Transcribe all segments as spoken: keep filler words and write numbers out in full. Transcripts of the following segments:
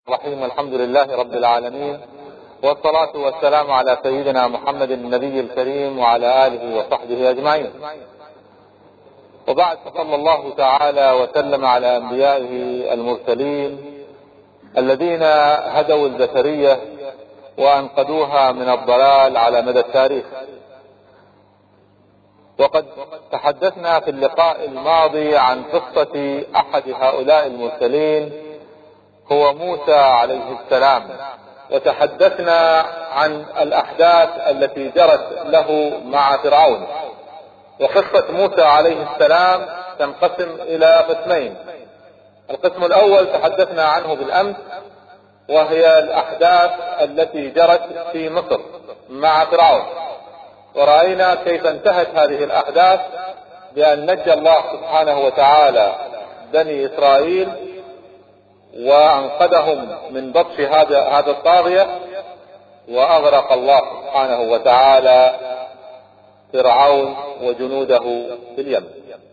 الرحيم. الحمد لله رب العالمين، والصلاة والسلام على سيدنا محمد النبي الكريم وعلى آله وصحبه أجمعين. وبعد، صلى الله تعالى وسلم على أنبيائه المرسلين الذين هدوا البشرية وأنقذوها من الضلال على مدى التاريخ. وقد تحدثنا في اللقاء الماضي عن قصة أحد هؤلاء المرسلين، هو موسى عليه السلام، وتحدثنا عن الأحداث التي جرت له مع فرعون. وقصة موسى عليه السلام تنقسم إلى قسمين. القسم الأول تحدثنا عنه بالأمس، وهي الأحداث التي جرت في مصر مع فرعون، ورأينا كيف انتهت هذه الأحداث بأن نجى الله سبحانه وتعالى بني إسرائيل وأنقذهم من بطش هذا هذا الطاغية، وأغرق الله سبحانه وتعالى فرعون وجنوده في اليم.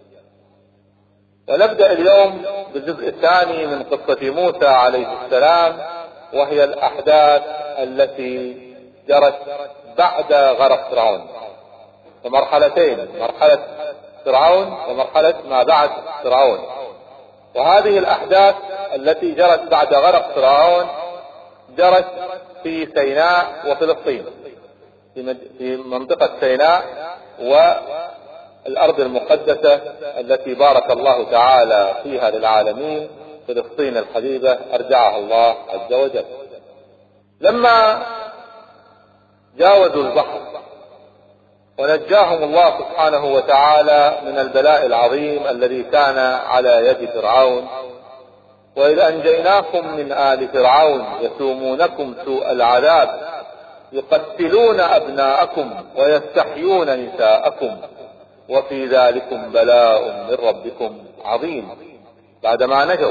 ونبدأ اليوم بالجزء الثاني من قصة موسى عليه السلام، وهي الأحداث التي جرت بعد غرق فرعون. ومرحلتين، مرحلة فرعون ومرحلة ما بعد فرعون. وهذه الأحداث التي جرت بعد غرق فرعون جرت في سيناء وفلسطين، في منطقة سيناء والأرض المقدسة التي بارك الله تعالى فيها للعالمين، فلسطين الحبيبة أرجعها الله عز وجل. لما جاوزوا البحر ونجاهم الله سبحانه وتعالى من البلاء العظيم الذي كان على يد فرعون، وإذ أنجيناكم من آل فرعون يسومونكم سوء العذاب يقتلون أبناءكم ويستحيون نساءكم وفي ذلكم بلاء من ربكم عظيم. بعدما نجوا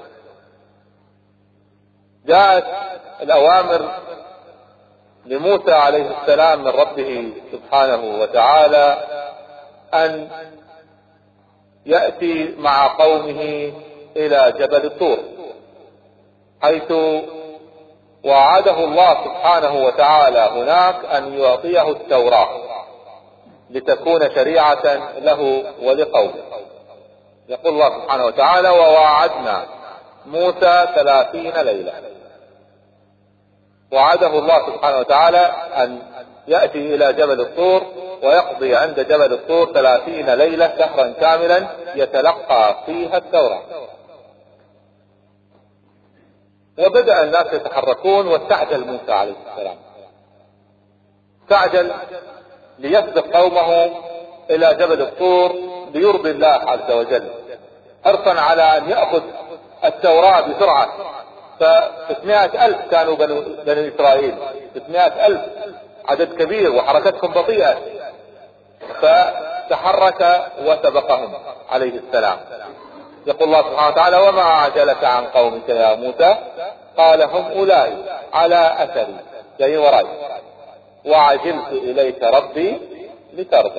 جاءت الأوامر لموسى عليه السلام من ربه سبحانه وتعالى أن يأتي مع قومه إلى جبل الطور، حيث وعده الله سبحانه وتعالى هناك أن يعطيه التوراة لتكون شريعة له ولقومه. يقول الله سبحانه وتعالى: وواعدنا موسى ثلاثين ليلة. وعده الله سبحانه وتعالى أن يأتي إلى جبل الطور ويقضي عند جبل الطور ثلاثين ليلة، شهرا كاملا، يتلقى فيها التوراة. وبدأ الناس يتحركون، واستعجل موسى عليه السلام، استعجل ليسبق قومه إلى جبل الطور ليرضي الله عز وجل، حرصا على أن يأخذ التوراة بسرعة. فستمائة ألف كانوا بني إسرائيل، ستمائة ألف عدد كبير وحركتهم بطيئة، فتحرك وسبقهم عليه السلام. يقول الله سبحانه وتعالى: وما أعجلك عن قومك يا موسى؟ قال: هم أولئك على أثري، جاي وراي، وعجلت إليك ربي لترضى.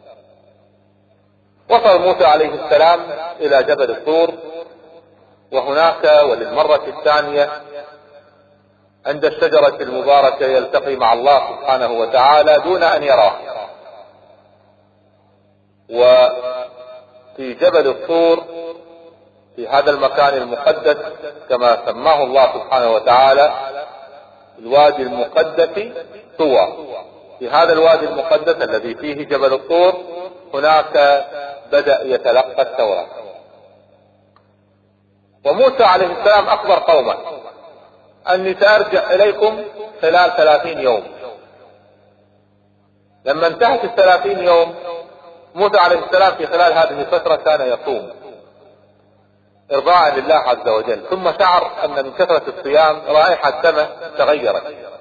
وصل موسى عليه السلام إلى جبل الطور، وهناك وللمرة الثانية عند الشجرة المباركة يلتقي مع الله سبحانه وتعالى دون أن يراه. وفي جبل الطور، في هذا المكان المقدس كما سماه الله سبحانه وتعالى، الوادي المقدس طوى، في هذا الوادي المقدس الذي فيه جبل الطور هناك بدأ يتلقى التوراة. وموسى عليه السلام أخبر قومه: أني سأرجع إليكم خلال ثلاثين يوم. لما انتهت الثلاثين يوم، موسى عليه السلام في خلال هذه الفترة كان يصوم إرضاء لله عز وجل، ثم شعر أن من كثرة الصيام رائحة دمه تغيرت،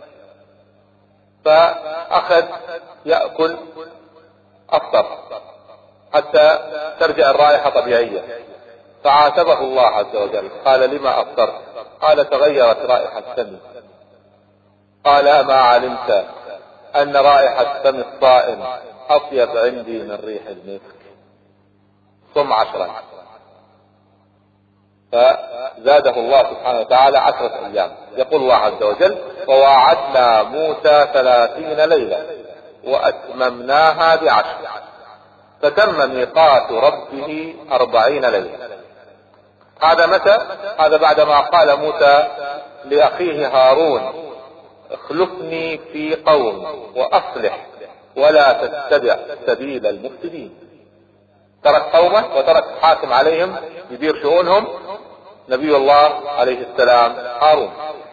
فأخذ يأكل أفطر حتى ترجع الرائحة طبيعية. فعاتبه الله عز وجل، قال: لما أفطرت؟ قال: تغيرت رائحة فمي. قال: ما علمت أن رائحة فم الصائم أطيب عندي من ريح المسك؟ صم عشرا. فزاده الله سبحانه وتعالى عشرة أيام. يقول الله عز وجل: وواعدنا موسى ثلاثين ليلة وأتممناها بعشر فتم ميقات ربه أربعين ليلة. هذا متى؟ هذا بعدما قال موسى لأخيه هارون: اخلفني في قوم وأصلح ولا تتبع سبيل المفسدين. ترك قومه وترك حاكم عليهم يدير شؤونهم، نبي الله عليه السلام هارون.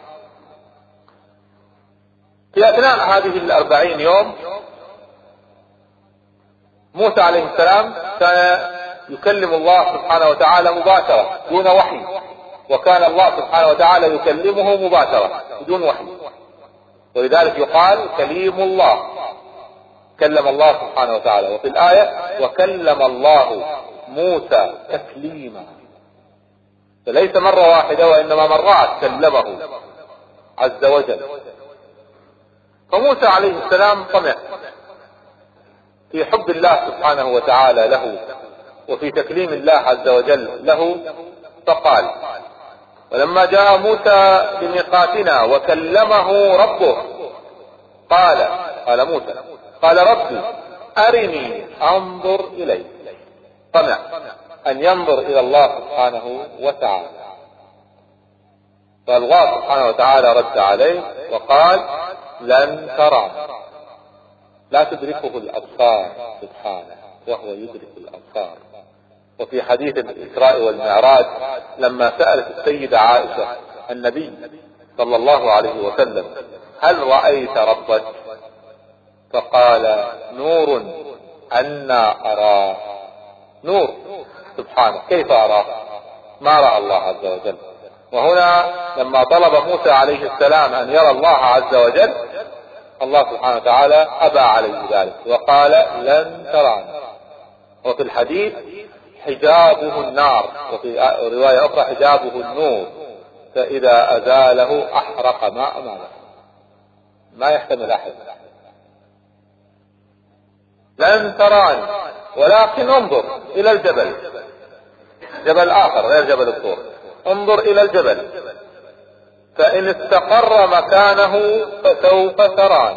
في أثناء هذه الأربعين يوم موسى عليه السلام كان يكلم الله سبحانه وتعالى مباشرة دون وحي، وكان الله سبحانه وتعالى يكلمه مباشرة بدون وحي، ولذلك يقال كليم الله، كلم الله سبحانه وتعالى. وفي الآية: وكلم الله موسى تكليما، فليس مرة واحدة وإنما مرات كلمه عز وجل. فموسى عليه السلام طمع في حب الله سبحانه وتعالى له وفي تكليم الله عز وجل له، فقال: ولما جاء موسى بميقاتنا وكلمه ربه قال قال موسى قال ربي أرني أنظر إليك. طمع أن ينظر إلى الله سبحانه وتعالى، فالله سبحانه وتعالى رد عليه وقال: لن ترى، لا تدركه الأبصار سبحانه وهو يدرك الأبصار. وفي حديث الإسراء والمعراج لما سألت السيدة عائشة النبي صلى الله عليه وسلم: هل رأيت ربك؟ فقال: نور أنا أراه. نور سبحانه، كيف أراه؟ ما رأى الله عز وجل. وهنا لما طلب موسى عليه السلام أن يرى الله عز وجل، الله سبحانه وتعالى أبى عليه ذلك وقال: لن تراني. وفي الحديث: حجابه النار، وفي رواية أخرى: حجابه النور، فإذا أزاله أحرق ما أمامه. ما يحتمل أحد. لن تراني ولكن انظر إلى الجبل، جبل آخر غير جبل الطور، انظر إلى الجبل فإن استقر مكانه فسوف تراني.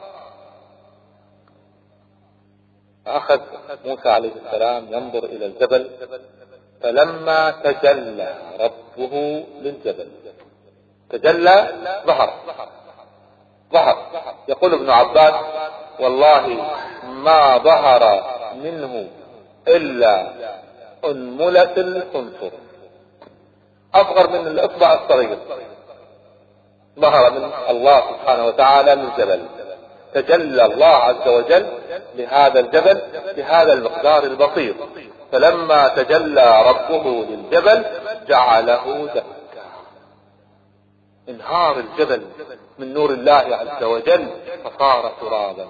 أخذ موسى عليه السلام ينظر إلى الجبل، فلما تجلى ربه للجبل، تجلى ظهر ظهر يقول ابن عباس: والله ما ظهر منه إلا أنملة الخنصر، أصغر من الإصبع الصغير، ظهر من الله سبحانه وتعالى للجبل. تجلى الله عز وجل لهذا الجبل بهذا المقدار البسيط، فلما تجلى ربه للجبل جعله دكا، انهار الجبل من نور الله عز وجل فصار ترابا.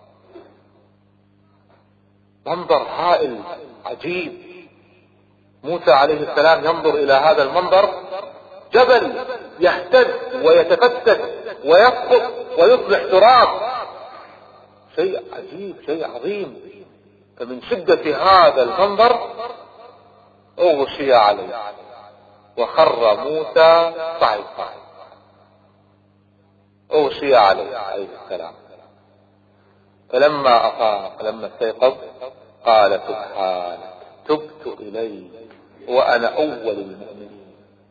منظر هائل عجيب. موسى عليه السلام ينظر إلى هذا المنظر، جبل يهتز ويتفتت ويسقط ويصبح تراب، شيء عجيب، شيء عظيم. فمن شدة هذا المنظر أغشي عليه وخر موسى صعقا، أغشي عليه عليه السلام. فلما أفاق لما استيقظ قال: سبحانك تبت إليك وأنا أول المؤمنين.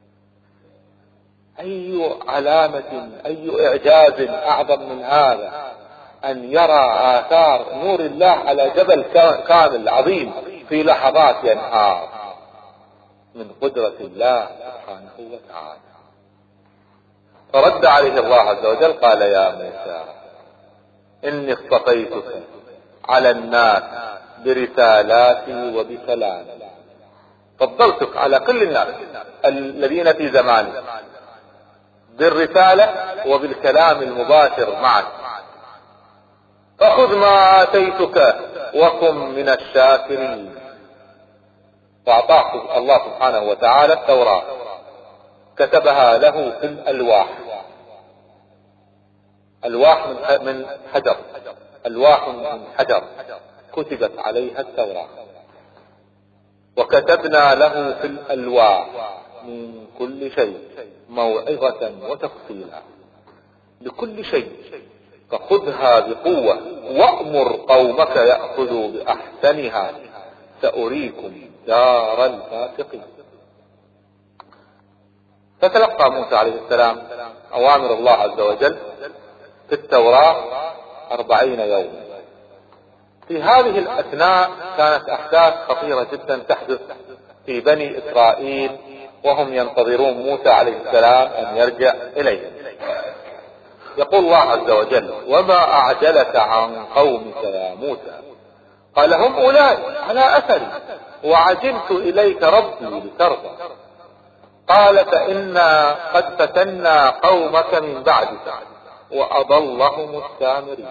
أي علامة، أي إعجاز أعظم من هذا أن يرى آثار نور الله على جبل كامل عظيم في لحظات ينهار من قدرة الله سبحانه وتعالى. فرد عليه الله عز وجل قال: يا موسى إني اصطفيتك على الناس برسالاتي وبكلامي، فضلتك على كل الناس الذين في زماني بالرسالة وبالكلام المباشر معك، فخذ ما آتيتك وكن من الشاكرين. فأعطاه الله سبحانه وتعالى التوراة، كتبها له في الألواح، ألواح من حجر، ألواح من حجر كتبت عليها التوراة، وكتبنا له في الألواح من كل شيء موعظة وتفصيلا لكل شيء، فخذها بقوة وأمر قومك يأخذوا بأحسنها سأريكم دار الفاسقين. فتلقى موسى عليه السلام أوامر الله عز وجل في التوراة أربعين يوما. في هذه الأثناء كانت أحداث خطيرة جدا تحدث في بني إسرائيل وهم ينتظرون موسى عليه السلام أن يرجع إليهم. يقول الله عز وجل: وما أعجلك عن قومك يا موسى؟ قال: هم أولئك على أثري وعجلت إليك ربي لترضى. قال: فإنا قد فتنا قومك من بعدك وأضلهم السامري.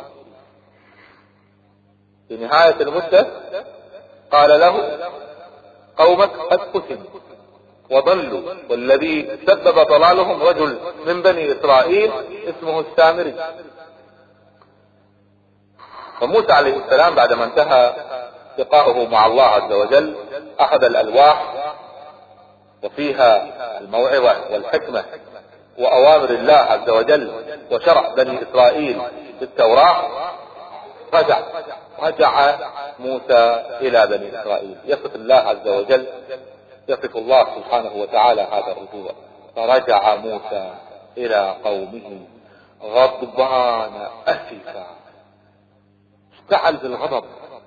في نهاية المدة قال له: قومك قد فتنوا وضلوا، والذي سبب ضلالهم رجل من بني إسرائيل اسمه السامري. فموسى عليه السلام بعدما انتهى لقاؤه مع الله عز وجل أخذ الألواح وفيها الموعظة والحكمة وأوامر الله عز وجل وشرع بني إسرائيل في التوراة. رجع رجع موسى إلى بني إسرائيل. يصف الله عز وجل يصف الله سبحانه وتعالى هذا الرجوع: فرجع موسى إلى قومه غضبان أسفا. اشتعل بالغضب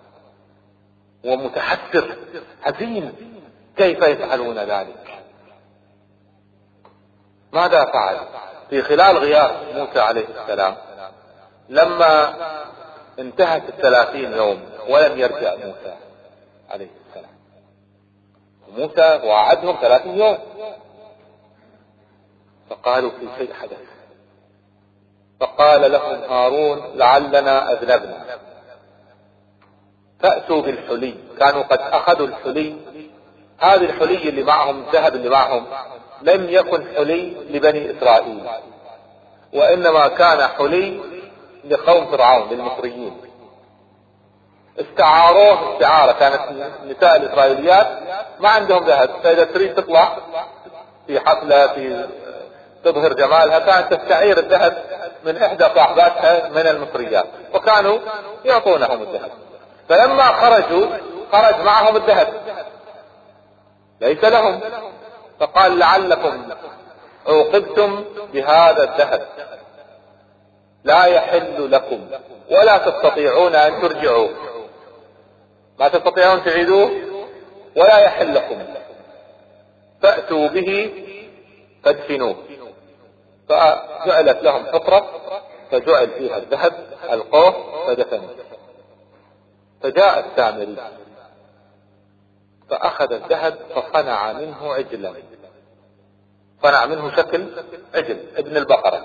ومتحسر حزين، كيف يفعلون ذلك؟ ماذا فعل في خلال غياب موسى عليه السلام؟ لما انتهت الثلاثين يوم ولم يرجع موسى عليه السلام، موسى وعدهم ثلاثين يوم، فقالوا في شيء حدث. فقال لهم هارون: لعلنا أذنبنا، فأتوا بالحلي. كانوا قد أخذوا الحلي. هذه الحلي اللي معهم، الذهب اللي معهم، لم يكن حلي لبني إسرائيل، وإنما كان حلي لقوم فرعون للمصريين. استعاروه استعارة. كانت نساء الإسرائيليات ما عندهم ذهب، فإذا تريد تطلع في حفلة في تظهر جمالها كانت تستعير الذهب من إحدى صاحباتها من المصريات، وكانوا يعطونهم الذهب. فلما خرجوا خرج معهم الذهب ليس لهم، فقال: لعلكم عوقبتم بهذا الذهب، لا يحل لكم ولا تستطيعون أن ترجعوه، ما تستطيعون تعيدوه ولا يحل لكم، فأتوا به فادفنوه. فجعلت لهم حفرة فجعل فيها الذهب، ألقوه فدفنوه. فجاء السامري فأخذ الذهب فصنع منه عجلا، صنع منه شكل عجل ابن البقرة،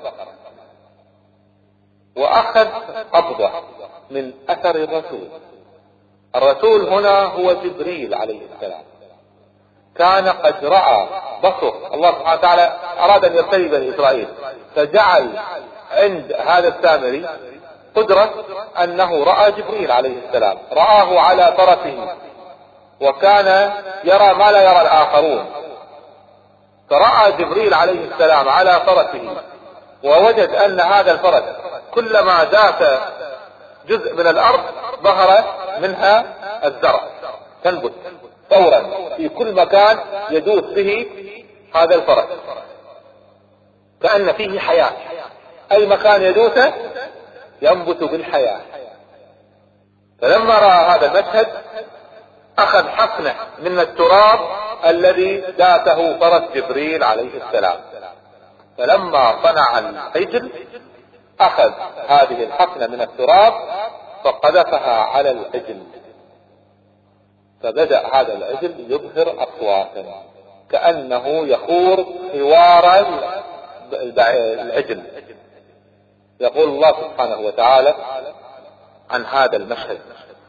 وأخذ قبضة من أثر الرسول. الرسول هنا هو جبريل عليه السلام. كان قد رأى بصر الله سبحانه وتعالى، أراد أن يبتلي بني إسرائيل، فجعل عند هذا السامري قدرة أنه رأى جبريل عليه السلام، رآه على طرفه، وكان يرى ما لا يرى الآخرون. فرأى جبريل عليه السلام على فرسه، ووجد أن هذا الفرس كلما ذات جزء من الأرض ظهر منها الزرع تنبت فورا في كل مكان يدوس به هذا الفرس، كأن فيه حياة. أي مكان يدوسه ينبت بالحياة. فلما رأى هذا المشهد أخذ حقنه من التراب الذي داته فرس جبريل عليه السلام. فلما صنع العجل أخذ هذه الحقنة من التراب فقذفها على العجل، فبدأ هذا العجل يظهر أصواتا كأنه يخور حوار العجل. يقول الله سبحانه وتعالى عن هذا المشهد: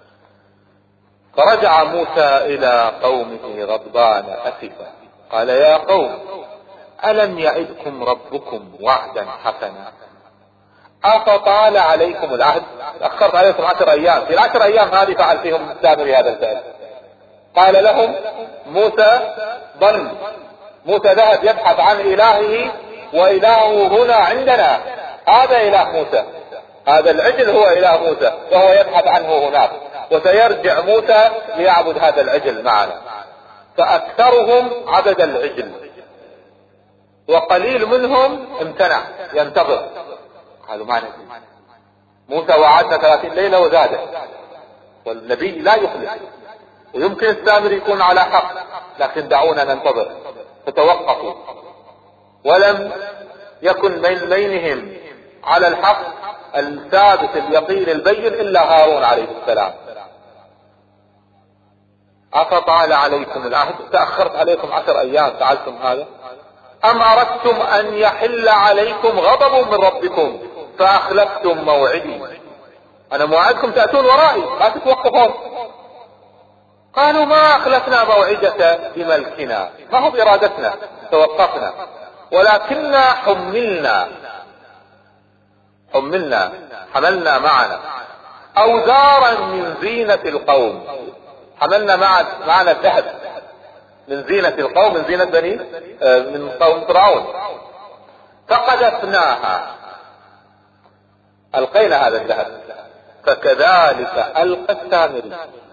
فرجع موسى إلى قومه غضبان أسفا قال: يا قوم ألم يعدكم ربكم وعدا حسنا أفطال عليكم العهد؟ أخرت عليكم عشر أيام، في العشر أيام هذه فعل فيهم السامري هذا الفعل. قال لهم موسى: ضل موسى ذهب يبحث عن إلهه وإلهه هنا عندنا، هذا إله موسى، هذا العجل هو إله موسى وهو يبحث عنه هناك، وسيرجع موسى ليعبد هذا العجل معنا. فأكثرهم عبد العجل وقليل منهم امتنع ينتظر. قالوا ما نبي، موسى وعدنا ثلاثين ليلة وزاده، والنبي لا يخلف، ويمكن السامري يكون على حق، لكن دعونا ننتظر. فتوقفوا، ولم يكن بين بينهم على الحق الثابت اليقين البين إلا هارون عليه السلام. أفطال عليكم العهد، تأخرت عليكم عشر أيام فعلتم هذا، أم أردتم أن يحل عليكم غضب من ربكم فأخلفتم موعدي. أنا موعدكم تأتون ورائي ما تتوقفون. قالوا ما أخلفنا موعدك بملكنا، ما هو بإرادتنا توقفنا، ولكننا حملنا حملنا حملنا معنا أوزارا من زينة القوم. حملنا معنا الذهب من زينة القوم، من زينة بني من قوم فرعون، فقذفناها، ألقينا هذا الذهب. فكذلك ألقى السامري،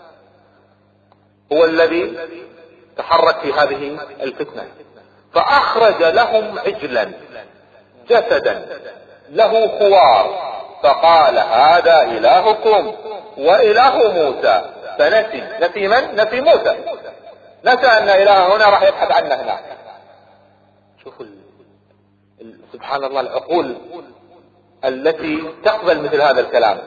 هو الذي تحرك في هذه الفتنة، فأخرج لهم عجلا جسدا له خوار، فقال هذا إلهكم وإله موسى. فنسي، نسي من؟ نسي موسى، نسى أن إله هنا راح يبحث عنه هناك. شوفوا سبحان الله العقول التي تقبل مثل هذا الكلام.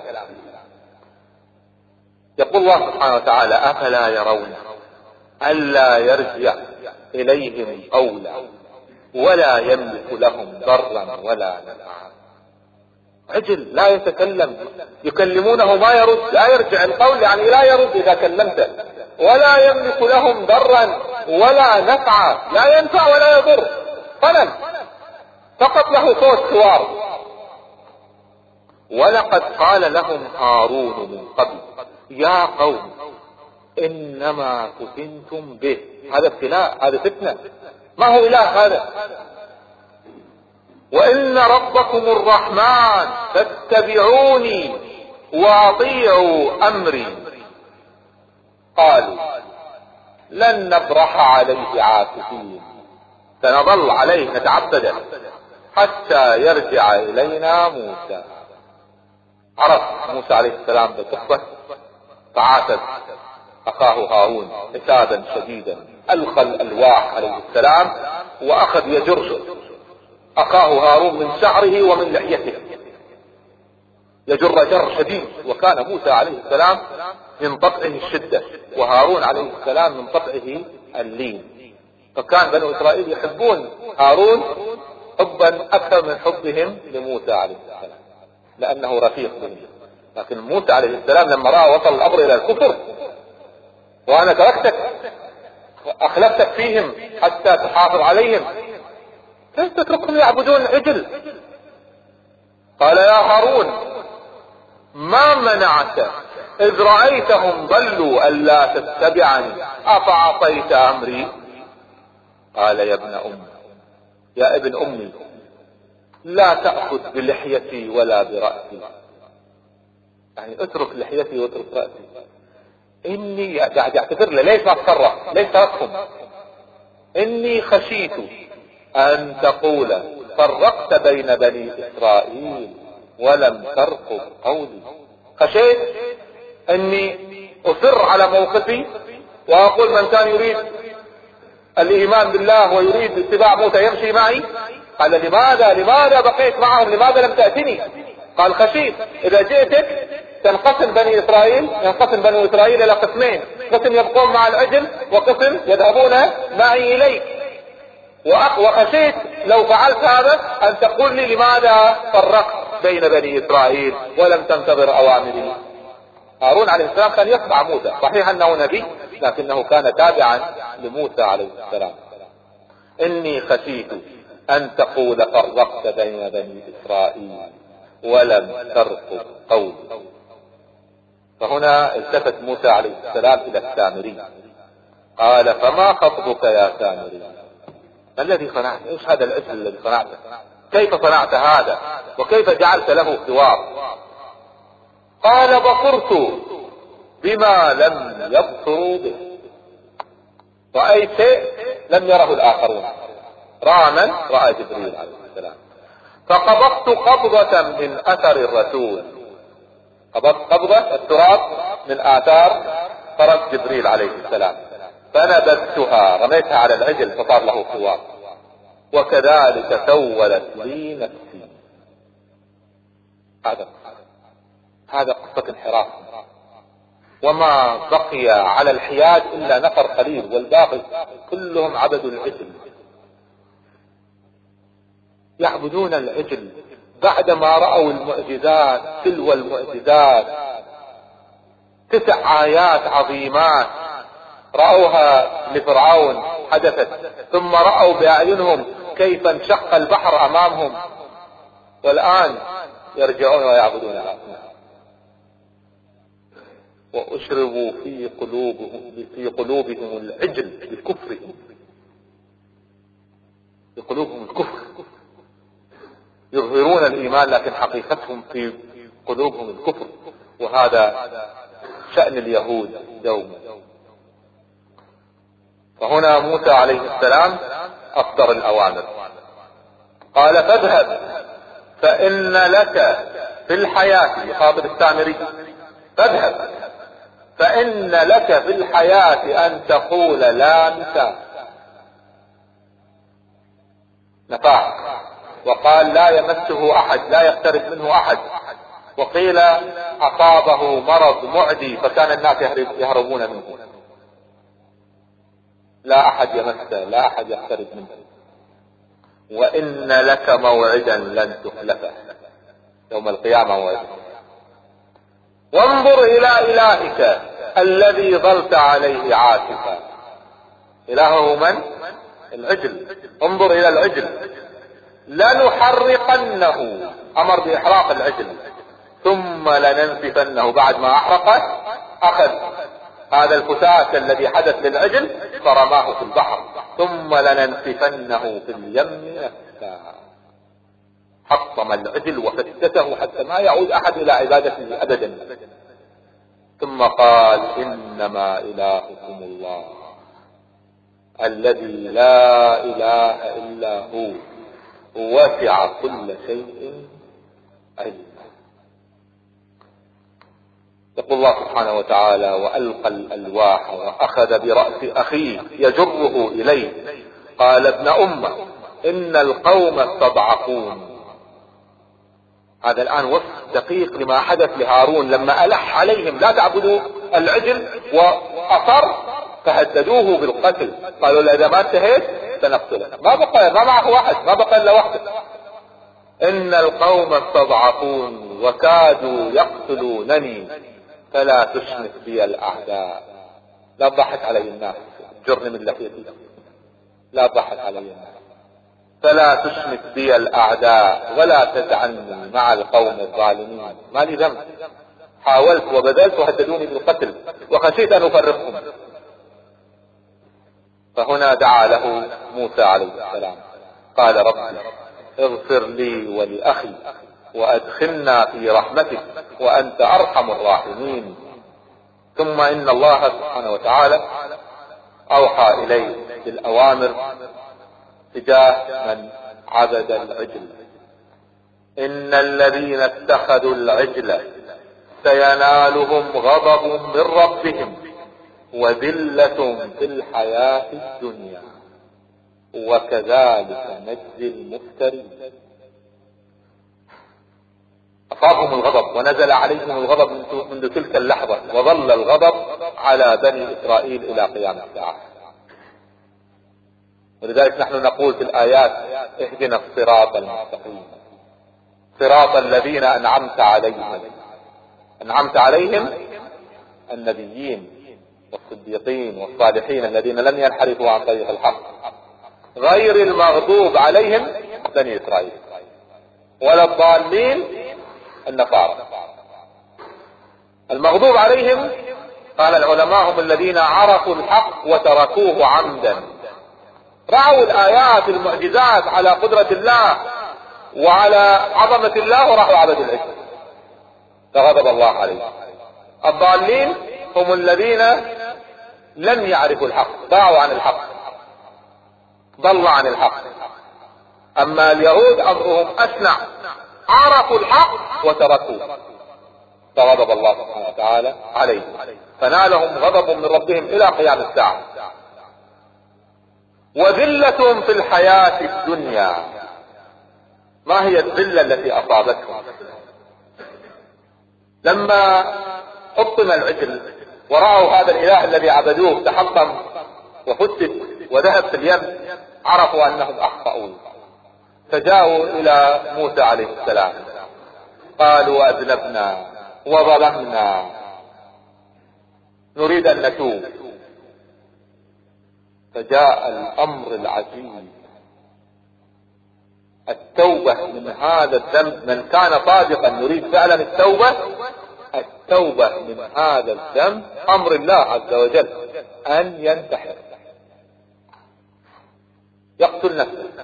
يقول الله سبحانه وتعالى أفلا يرون ألا يرجع إليهم قولا ولا يملك لهم ضرا ولا نفعا. عجل لا يتكلم، يكلمونه ما يرد، لا يرجع القول، يعني لا يرد إذا كلمته، ولا يملك لهم ضرا ولا نفعا، لا ينفع ولا يضر، قلم فقط له صوت سوار. ولقد قال لهم هارون من قبل يا قوم إنما فتنتم به. هذا ابتلاء، هذا فتنة، ما هو إله هذا. وإن ربكم الرحمن فاتبعوني واطيعوا أمري. قالوا لن نبرح عليه عاكفين، سنظل عليه نتعبد حتى يرجع إلينا موسى. عرف موسى عليه السلام بالقصة، فعاتب أخاه هارون عتابا شديدا، ألقى الألواح عليه السلام وأخذ يجر أخاه هارون من شعره ومن لحيته، يجر جر شديد. وكان موسى عليه السلام من طبعه الشدة، وهارون عليه السلام من طبعه اللين، فكان بنو إسرائيل يحبون هارون حبا أكثر من حبهم لموسى عليه السلام لأنه رفيق بهم. لكن موسى عليه السلام لما رأى وصل الأمر إلى الكفر، وأنا تركتك أخلفتك فيهم حتى تحافظ عليهم، كيف تتركهم يعبدون عجل؟ قال يا هارون ما منعك إذ رأيتهم ضلوا ألا تتبعني أفعصيت أمري؟ قال يا ابن أم يا ابن أمي لا تأخذ بلحيتي ولا برأسي، يعني اترك لحيتي واترك رأسي. إني قاعد يعتذر له، ليش ما تصرف؟ ليش تركهم؟ إني خشيت أن تقول فرقت بين بني إسرائيل ولم ترقب قولي. خشيت أني أصر على موقفي وأقول من كان يريد الإيمان بالله ويريد اتباع موسى يمشي معي. قال لماذا لماذا بقيت معهم؟ لماذا لم تأتني؟ قال خشيت إذا جئتك تنقسم بني إسرائيل، ينقسم بنو إسرائيل إلى قسمين، قسم يبقون مع العجل وقسم يذهبون معي إليك. وخشيت لو فعلت هذا أن تقول لي لماذا فرقت بين بني إسرائيل ولم تنتظر أوامري. هارون عليه السلام كان يتبع موسى، صحيح أنه نبي لكنه كان تابعا لموسى عليه السلام. إني خشيت أن تقول فرقت بين بني إسرائيل ولم ترقب قولي. فهنا التفت موسى عليه السلام إلى السامري قال فما خطبك يا سامري؟ ما الذي صنعت؟ ايش هذا العجل الذي صنعته؟ كيف صنعت هذا؟ وكيف جعلت له خوار؟ قال بصرت بما لم يبصروا به. رأيت شيء لم يره الآخرون. رأى من؟ رأى جبريل عليه السلام. فقبضت قبضة من أثر الرسول. قبضت قبضة التراب من آثار فرس جبريل عليه السلام، فنبذتها، رميتها على العجل فصار له خوار. وكذلك سولت لي نفسي. هذا هذا قصة انحراف. وما بقي على الحياد إلا نفر قليل، والباقي كلهم عبدوا العجل، يعبدون العجل بعدما رأوا المعجزات تلو المعجزات. تسع آيات عظيمات رأوها لفرعون حدثت، ثم رأوا بأعينهم كيف انشق البحر أمامهم، والآن يرجعون ويعبدون الأصنام. وأشربوا في قلوبهم في قلوبهم العجل بكفرهم، في قلوبهم الكفر، يظهرون الإيمان لكن حقيقتهم في قلوبهم الكفر. وهذا شأن اليهود دوما. فهنا موسى عليه السلام أصدر الأوامر، قال فاذهب فإن لك في الحياة، يخاطب السامري، فاذهب فإن لك في الحياة أن تقول لا مساس. نفاق. وقال لا يمسه أحد، لا يقترب منه أحد. وقيل أصابه مرض معدي فكان الناس يهربون منه. لا أحد يمسه، لا أحد يقترب منه. وإن لك موعدا لن تخلفه، يوم القيامة موعد. وانظر إلى إلهك الذي ظلت عليه عاكفا. إلهه من؟ العجل. انظر إلى العجل. لنحرقنه، أمر بإحراق العجل، ثم لننسفنه. بعد ما أحرقه أخذ هذا الفتاة الذي حدث للعجل فرماه في البحر، ثم لننسفنه في اليم نسفا. حطم العجل وفتته حتى ما يعود أحد إلى عبادته أبدا. ثم قال إنما إلهكم الله الذي لا إله إلا هو وسع كل شيء علما. يقول الله سبحانه وتعالى وألقى الألواح وأخذ برأس أخيه يجره إليه، قال ابن أمة إن القوم استضعفون. هذا الآن وصف دقيق لما حدث لهارون لما ألح عليهم لا تعبدوا العجل، وأصر فهددوه بالقتل. قالوا إذا ما انتهيت سنقتلك. ما بقى، ما معه واحد، ما بقى إلا وحده. إن القوم استضعفون وكادوا يقتلونني فلا تشمت بي الأعداء. لا تضحك علي الناس، جرني من لحيتي، لا تضحك علي الناس. فلا تشمت بي الأعداء ولا تجعلني مع القوم الظالمين. ما لي ذنب، حاولت وبذلت وهددوني بالقتل وخشيت أن أفرقهم. فهنا دعا له موسى عليه السلام، قال ربي اغفر لي ولأخي وأدخلنا في رحمتك وأنت أرحم الراحمين. ثم إن الله سبحانه وتعالى أوحى إليه بالأوامر تجاه من عبد العجل. إن الذين اتخذوا العجل سينالهم غضب من ربهم وذلة في الحياة الدنيا وكذلك نجزي المفترين. أصابهم الغضب ونزل عليهم الغضب منذ تلك اللحظة، وظل الغضب على بني إسرائيل إلى قيام الساعة. ولذلك نحن نقول في الآيات اهدنا الصراط المستقيم، صراط الذين أنعمت عليهم. أنعمت عليهم النبيين والصديقين والصالحين الذين لم ينحرفوا عن طريق الحق، غير المغضوب عليهم بني إسرائيل ولا الضالين النصارى. المغضوب عليهم قال العلماء هم الذين عرفوا الحق وتركوه عمدا، رأوا الآيات المعجزات على قدرة الله وعلى عظمة الله وراحوا عبدوا العجل، فغضب الله عليهم. الضالين هم الذين لم يعرفوا الحق، ضاعوا عن الحق، ضلوا عن الحق. أما اليهود أمرهم أسنع، عرفوا الحق وتركوه، فغضب الله سبحانه وتعالى عليهم، فنالهم غضب من ربهم إلى قيام الساعة. وذلة في الحياة الدنيا. ما هي الذلة التي أصابتهم؟ لما حطم العجل ورأوا هذا الإله الذي عبدوه تحطم وفتت وذهب في اليم، عرفوا أنهم أخطأوا، فجاءوا إلى موسى عليه السلام قالوا أذنبنا وظلمنا نريد أن نتوب. فجاء الأمر العجيب، التوبة من هذا الذنب. من كان صادقا يريد فعلا التوبة، التوبة من هذا الذنب أمر الله عز وجل أن ينتحر، يقتل نفسه.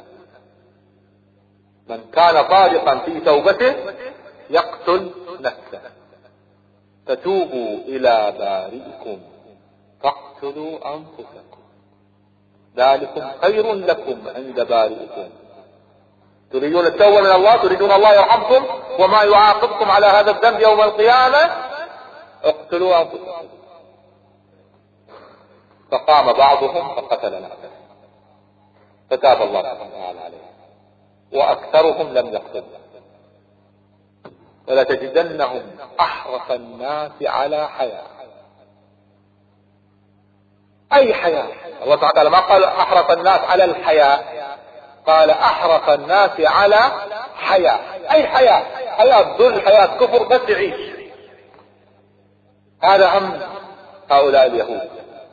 من كان صادقا في توبته يقتل نفسه. فتوبوا إلى بارئكم فاقتلوا أنفسكم ذلكم خير لكم عند بارئكم. تريدون التوبة من الله، تريدون الله يرحمكم وما يعاقبكم على هذا الذنب يوم القيامة، اقتلوا أنفسكم. فقام بعضهم فقتل نفسه، فتاب الله سبحانه وتعالى عليه، وأكثرهم لم يقتلوا. ولتجدنهم أحرص الناس على حياة. أي حياة؟ الله سبحانه وتعالى ما قال أحرص الناس على الحياة، قال أحرص الناس على حياة. أي حياة؟ حياة ذل، حياة كفر، بس يعيش. هذا هم هؤلاء اليهود.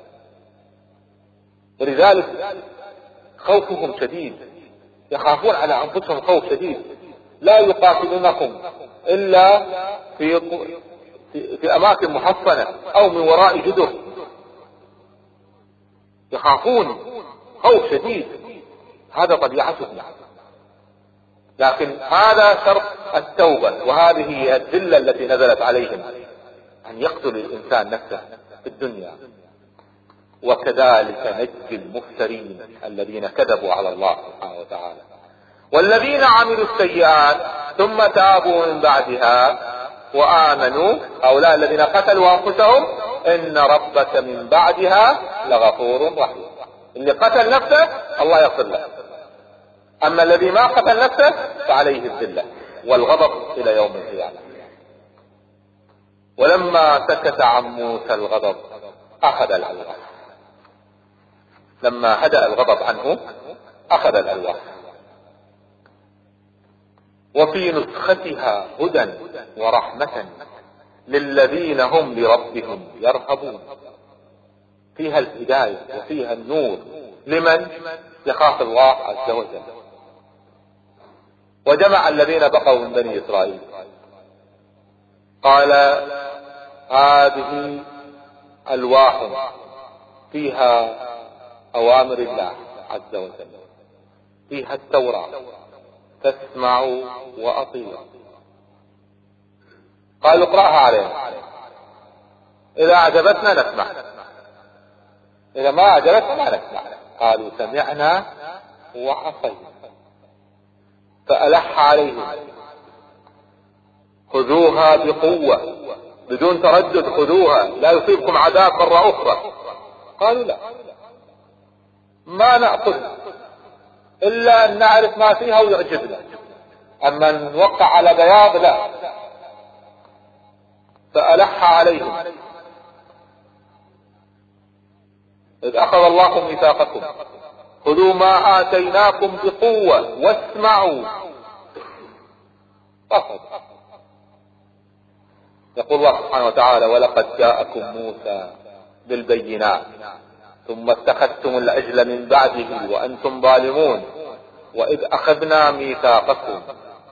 ولذلك خوفهم شديد، يخافون على أنفسهم خوف شديد. لا يقاتلونكم إلا في في أماكن محصنة أو من وراء جدر، يخافون خوف شديد. هذا طبيعتهم. لكن هذا شرط التوبة، وهذه هي الذلة التي نزلت عليهم، أن يقتل الإنسان نفسه في الدنيا. وكذلك نجزي المفترين الذين كذبوا على الله سبحانه وتعالى. والذين عملوا السيئات ثم تابوا من بعدها وآمنوا، هؤلاء الذين قتلوا أنفسهم، إن ربك من بعدها لغفور رحيم. اللي قتل نفسه الله يغفر له، أما الذي ما قتل نفسه فعليه الذلة والغضب إلى يوم القيامة. ولما سكت عن موسى الغضب أخذ الألواح. لما هدأ الغضب عنه أخذ الألواح. وفي نسختها هدى ورحمة للذين هم لربهم يرهبون. فيها الهداية وفيها النور لمن يخاف الله عز وجل. وجمع الذين بقوا من بني إسرائيل قال هذه ألواح فيها أوامر الله عز وجل، فيها التوراة، فاسمعوا وأطيعوا. قالوا اقرأها علينا، إذا أعجبتنا نسمع، إذا ما أعجبتنا ما نسمع. قالوا سمعنا وعصينا. فألح عليهم خذوها بقوة بدون تردد، خذوها لا يصيبكم عذاب مرة أخرى. قالوا لا، ما نأخذ إلا أن نعرف ما فيها ويعجبنا، أما نوقع على بياض لا. فألح عليهم إذ أخذ الله ميثاقكم خذوا ما آتيناكم بقوة واسمعوا. فقط يقول الله سبحانه وتعالى ولقد جاءكم موسى بالبينات ثم اتخذتم العجل من بعده وأنتم ظالمون وإذ أخذنا ميثاقكم.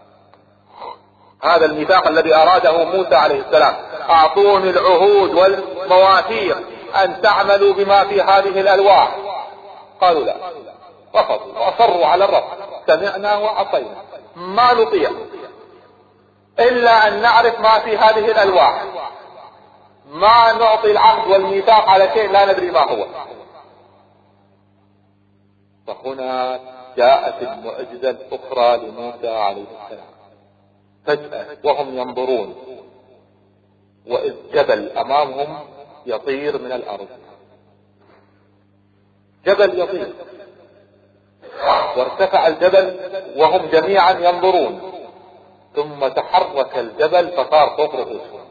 هذا الميثاق الذي أراده موسى عليه السلام، أعطوني العهود والمواثيق أن تعملوا بما في هذه الألواح. قالوا لا، رفضوا وأصروا على الرفض. سمعنا وعصينا، ما نطيع إلا أن نعرف ما في هذه الألواح، ما نعطي العهد والميثاق على شيء لا ندري ما هو. فهنا جاءت المعجزة الأخرى لموسى عليه السلام. فجأة وهم ينظرون وإذ جبل أمامهم يطير من الأرض، جبل يطير، وارتفع الجبل وهم جميعا ينظرون، ثم تحرك الجبل فصار فوق رؤوسهم.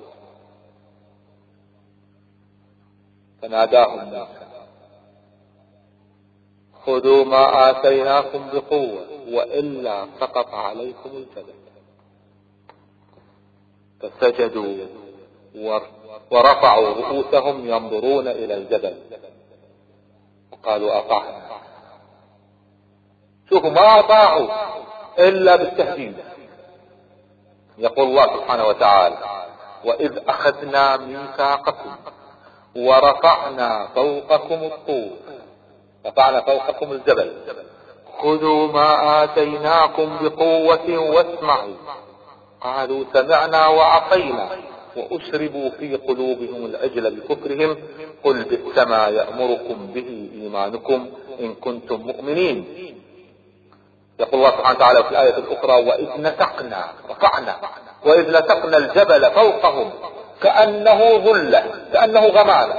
فناداهم موسى خذوا ما آتيناكم بقوة وإلا سقط عليكم الجبل. فسجدوا ورفعوا رؤوسهم ينظرون إلى الجبل وقالوا أطعنا. شوفوا ما أطاعوا إلا بالتهديد. يقول الله سبحانه وتعالى وإذ أخذنا ميثاقكم ورفعنا فوقكم الطور، رفعنا فوقكم الجبل، خذوا ما آتيناكم بقوة واسمعوا. قالوا سمعنا وعصينا وأشربوا في قلوبهم العجل بكفرهم قل بئس ما يأمركم به إيمانكم إن كنتم مؤمنين. يقول الله سبحانه وتعالى في الآية الأخرى وإذ نتقنا رفعنا وإذ نتقنا الجبل فوقهم كأنه ظلة كأنه غمامة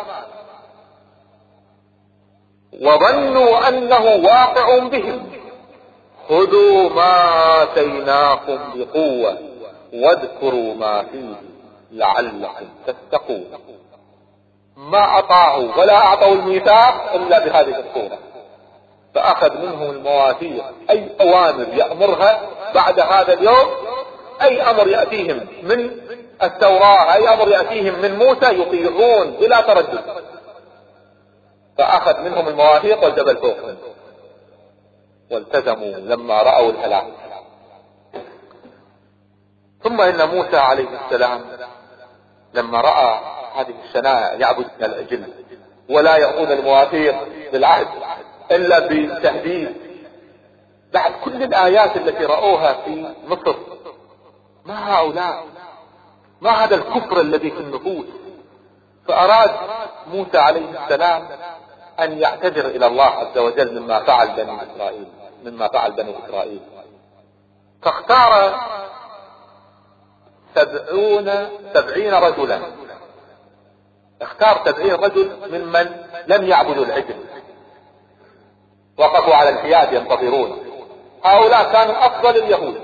وظنوا أنه واقع بهم خذوا ما آتيناكم بقوة واذكروا ما فيه لعلكم تتقون. ما أطاعوا ولا أعطوا الميثاق إلا بهذه الصورة. فأخذ منهم المواثيق، أي أوامر يأمرها بعد هذا اليوم، أي أمر يأتيهم من التوراة، أي أمر يأتيهم من موسى يطيعون بلا تردد. فأخذ منهم المواثيق والجبل فوقهم والتزموا لما رأوا الهلاك. ثم إن موسى عليه السلام لما رأى هذه الشنائع يعبدون العجل ولا يأخذون المواثيق بالعهد إلا بالتهديد بعد كل الآيات التي رأوها في مصر، ما هؤلاء، ما هذا الكفر الذي في النفوس. فأراد موسى عليه السلام أن يعتذر إلى الله عز وجل مما فعل بني إسرائيل مما فعل بني إسرائيل فاختار سبعون سبعين رجلا، اختار سبعين رجل ممن لم يعبدوا العجل، وقفوا على الحياد ينتظرون. هؤلاء كانوا أفضل اليهود،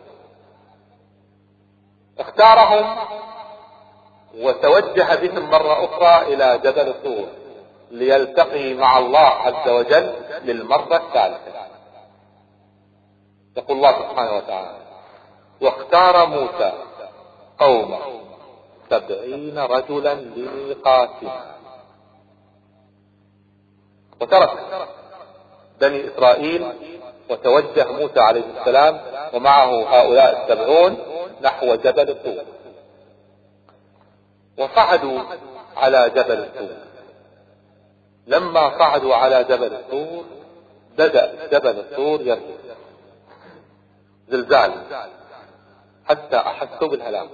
اختارهم وتوجه بهم مرة أخرى إلى جبل الطور ليلتقي مع الله عز وجل للمرة الثالثة. يقول الله سبحانه وتعالى واختار موسى قومه سبعين رجلا لميقاتنا. وترك بني إسرائيل وتوجه موسى عليه السلام ومعه هؤلاء السبعون نحو جبل الطور. وصعدوا على جبل الطور. لما صعدوا على جبل الطور بدأ جبل الطور يرجف زلزال حتى أحسوا بالهلاك.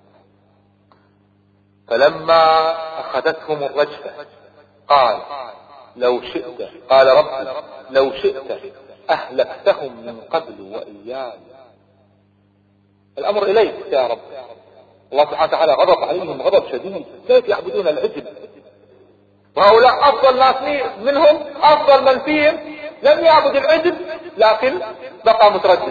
فلما أخذتهم الرجفة قال لو شئت قال رب لو شئت أهلكتهم من قبل وإياي. الأمر إليك يا رب. الله سبحانه وتعالى غضب عليهم غضب شديد، كيف يعبدون العجل وهؤلاء أفضل ناس منهم، أفضل من فيهم لم يعبد العجل لكن بقى متردد.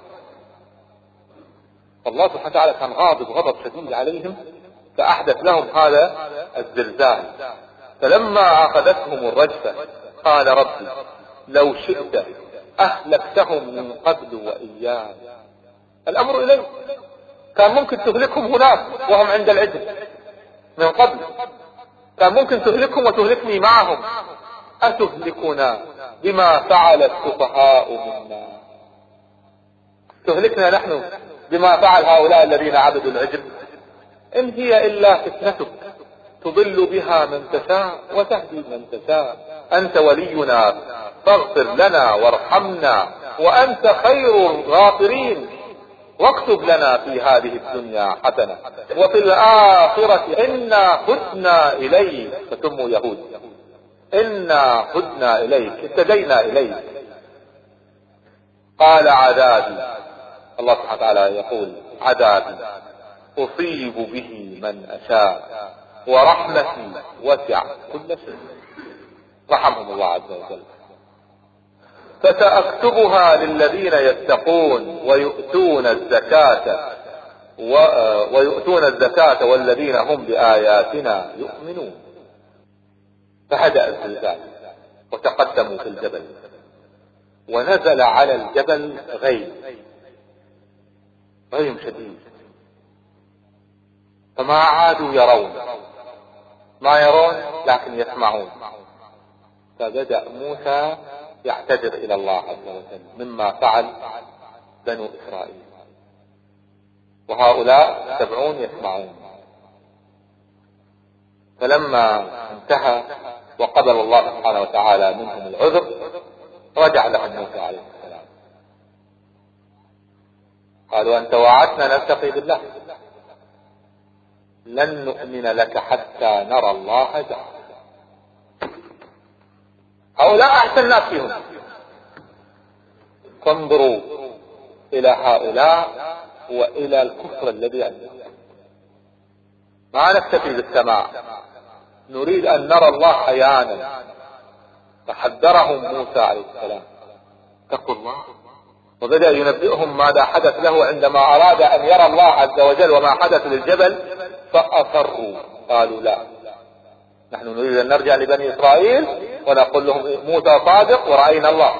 الله سبحانه وتعالى كان غاضب غضب شديد عليهم فأحدث لهم هذا الزلزال. فلما أخذتهم الرجفة قال ربي لو شئت أهلكتهم من قبل وإياي. الأمر إليه، كان ممكن تهلكهم هناك وهم عند العجل من قبل، كان ممكن تهلكهم وتهلكني معهم. أتهلكنا بما فعل السفهاء منا، تهلكنا نحن بما فعل هؤلاء الذين عبدوا العجل. إن هي إلا فتنتك تضل بها من تشاء وتهدي من تشاء، أنت ولينا فاغفر لنا وارحمنا وأنت خير الغافرين، واكتب لنا في هذه الدنيا حسنة وفي الآخرة إنا هدنا إليك. فتموا يهود، إنا هدنا إليك، اهتدينا إليك. قال عذابي، الله سبحانه وتعالى يقول عذابي أصيب به من أشاء ورحمتي وسعت كل شيء. رحمهم الله عز وجل. فسأكتبها للذين يتقون ويؤتون الزكاة ويؤتون الزكاة والذين هم بآياتنا يؤمنون. فهدأ الزلزال وتقدموا في الجبل، ونزل على الجبل غيم غيم شديد، فما عادوا يرون، ما يرون لكن يسمعون. فبدأ موسى يعتذر إلى الله عز وجل مما فعل بنو إسرائيل، وهؤلاء سبعون يسمعون. فلما انتهى وقبل الله سبحانه وتعالى منهم العذر، رجع لهم موسى عليه السلام. قالوا أنت وعدتنا نلتقي بالله، لن نؤمن لك حتى نرى الله جهرا. هؤلاء أحسن ناس فيهم. فانظروا إلى هؤلاء وإلى الكفر الذي عندهم. ما نكتفي بالسماع، نريد أن نرى الله عيانا. فحذرهم موسى عليه السلام اتقوا الله، وبدأ ينبئهم ماذا حدث له عندما أراد أن يرى الله عز وجل وما حدث للجبل. فأصروا، قالوا لا، نحن نريد أن نرجع لبني إسرائيل ونقول لهم موسى صادق ورأينا الله.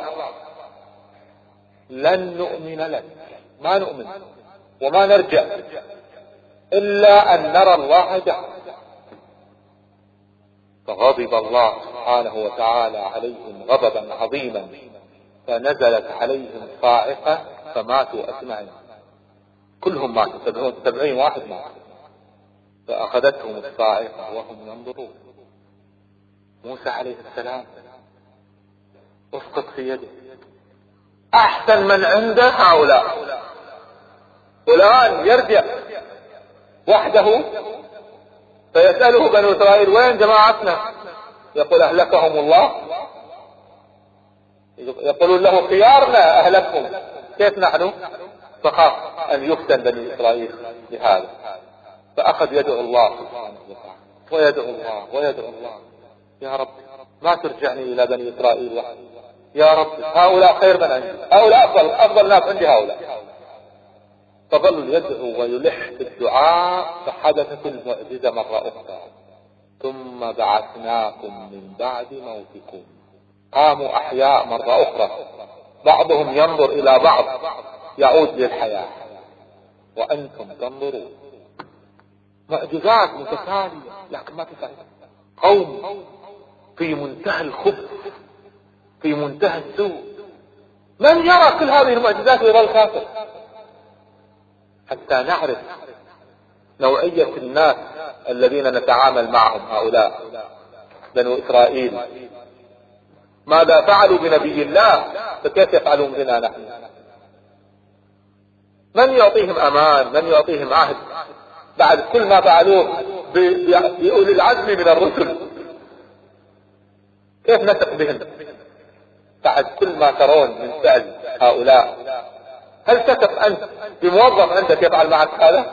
لن نؤمن لك، ما نؤمن وما نرجع إلا أن نرى الله جهرا. فغضب الله سبحانه وتعالى عليهم غضبا عظيما، فنزلت عليهم صاعقة فماتوا أجمعين، كلهم ماتوا، سبعين واحد ماتوا. فأخذتهم الصاعقة وهم ينظرون. موسى عليه السلام اسقط في يده. أحسن من عنده هؤلاء، والآن يرجع وحده فيسأله بنو إسرائيل وين جماعتنا؟ يقول أهلكهم الله. يقولون له خيارنا أهلكهم، كيف نحن؟ فخاف أن يفتن بني إسرائيل بهذا، فأخذ يدعو الله سبحانه وتعالى ويدعو الله ويدعو الله. يا رب ما ترجعني إلى بني إسرائيل وحدي، يا رب هؤلاء خير من عندي، هؤلاء أفضل أفضل ناس عندي هؤلاء. فظل يدعو ويلح في الدعاء، فحدثت المعجزة مرة أخرى. ثم بعثناكم من بعد موتكم. قاموا أحياء مرة أخرى، بعضهم ينظر إلى بعض يعود للحياة وأنتم تنظرون. معجزات متتالية لكن ما تفعل. قوم في منتهى الخبث، في منتهى السوء. من يرى كل هذه المعجزات ويظل كافر؟ حتى نعرف نوعية الناس الذين نتعامل معهم، هؤلاء بنو إسرائيل ماذا فعلوا بنبي الله، فكيف يفعلون بنا نحن؟ من يعطيهم أمان، من يعطيهم عهد بعد كل ما فعلوه بأولي العزم من الرسل؟ كيف نثق بهم بعد كل ما ترون من فعل هؤلاء؟ هل تثق أنت بموظف عندك يفعل معك هذا؟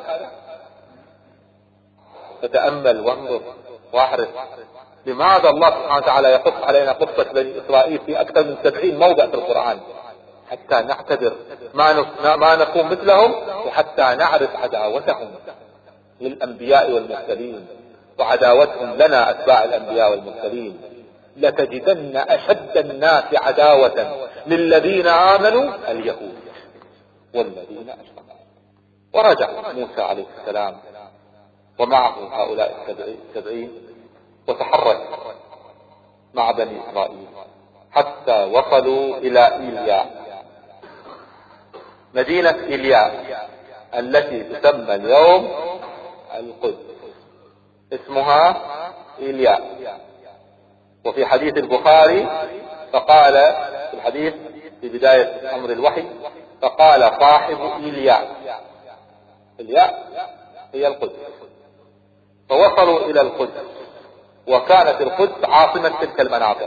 فتأمل وانظر واعرف لماذا الله سبحانه وتعالى يقص علينا قصة بني إسرائيل في أكثر من سبعين موضع في القرآن، حتى نعتبر ما ما نكون مثلهم، وحتى نعرف عداوتهم للأنبياء والمرسلين وعداوتهم لنا أتباع الأنبياء والمرسلين. لتجدن أشد الناس عداوة للذين آمنوا اليهود والذين أشركوا. ورجع موسى عليه السلام ومعه هؤلاء السبعين وتحرك مع بني إسرائيل حتى وصلوا إلى إيلياء، مدينة إيلياء التي تسمى اليوم القدس، اسمها إيليا. وفي حديث البخاري فقال في الحديث في بداية أمر الوحي فقال صاحب إيليا. إيليا هي القدس. فوصلوا إلى القدس، وكانت القدس عاصمة تلك المناطق،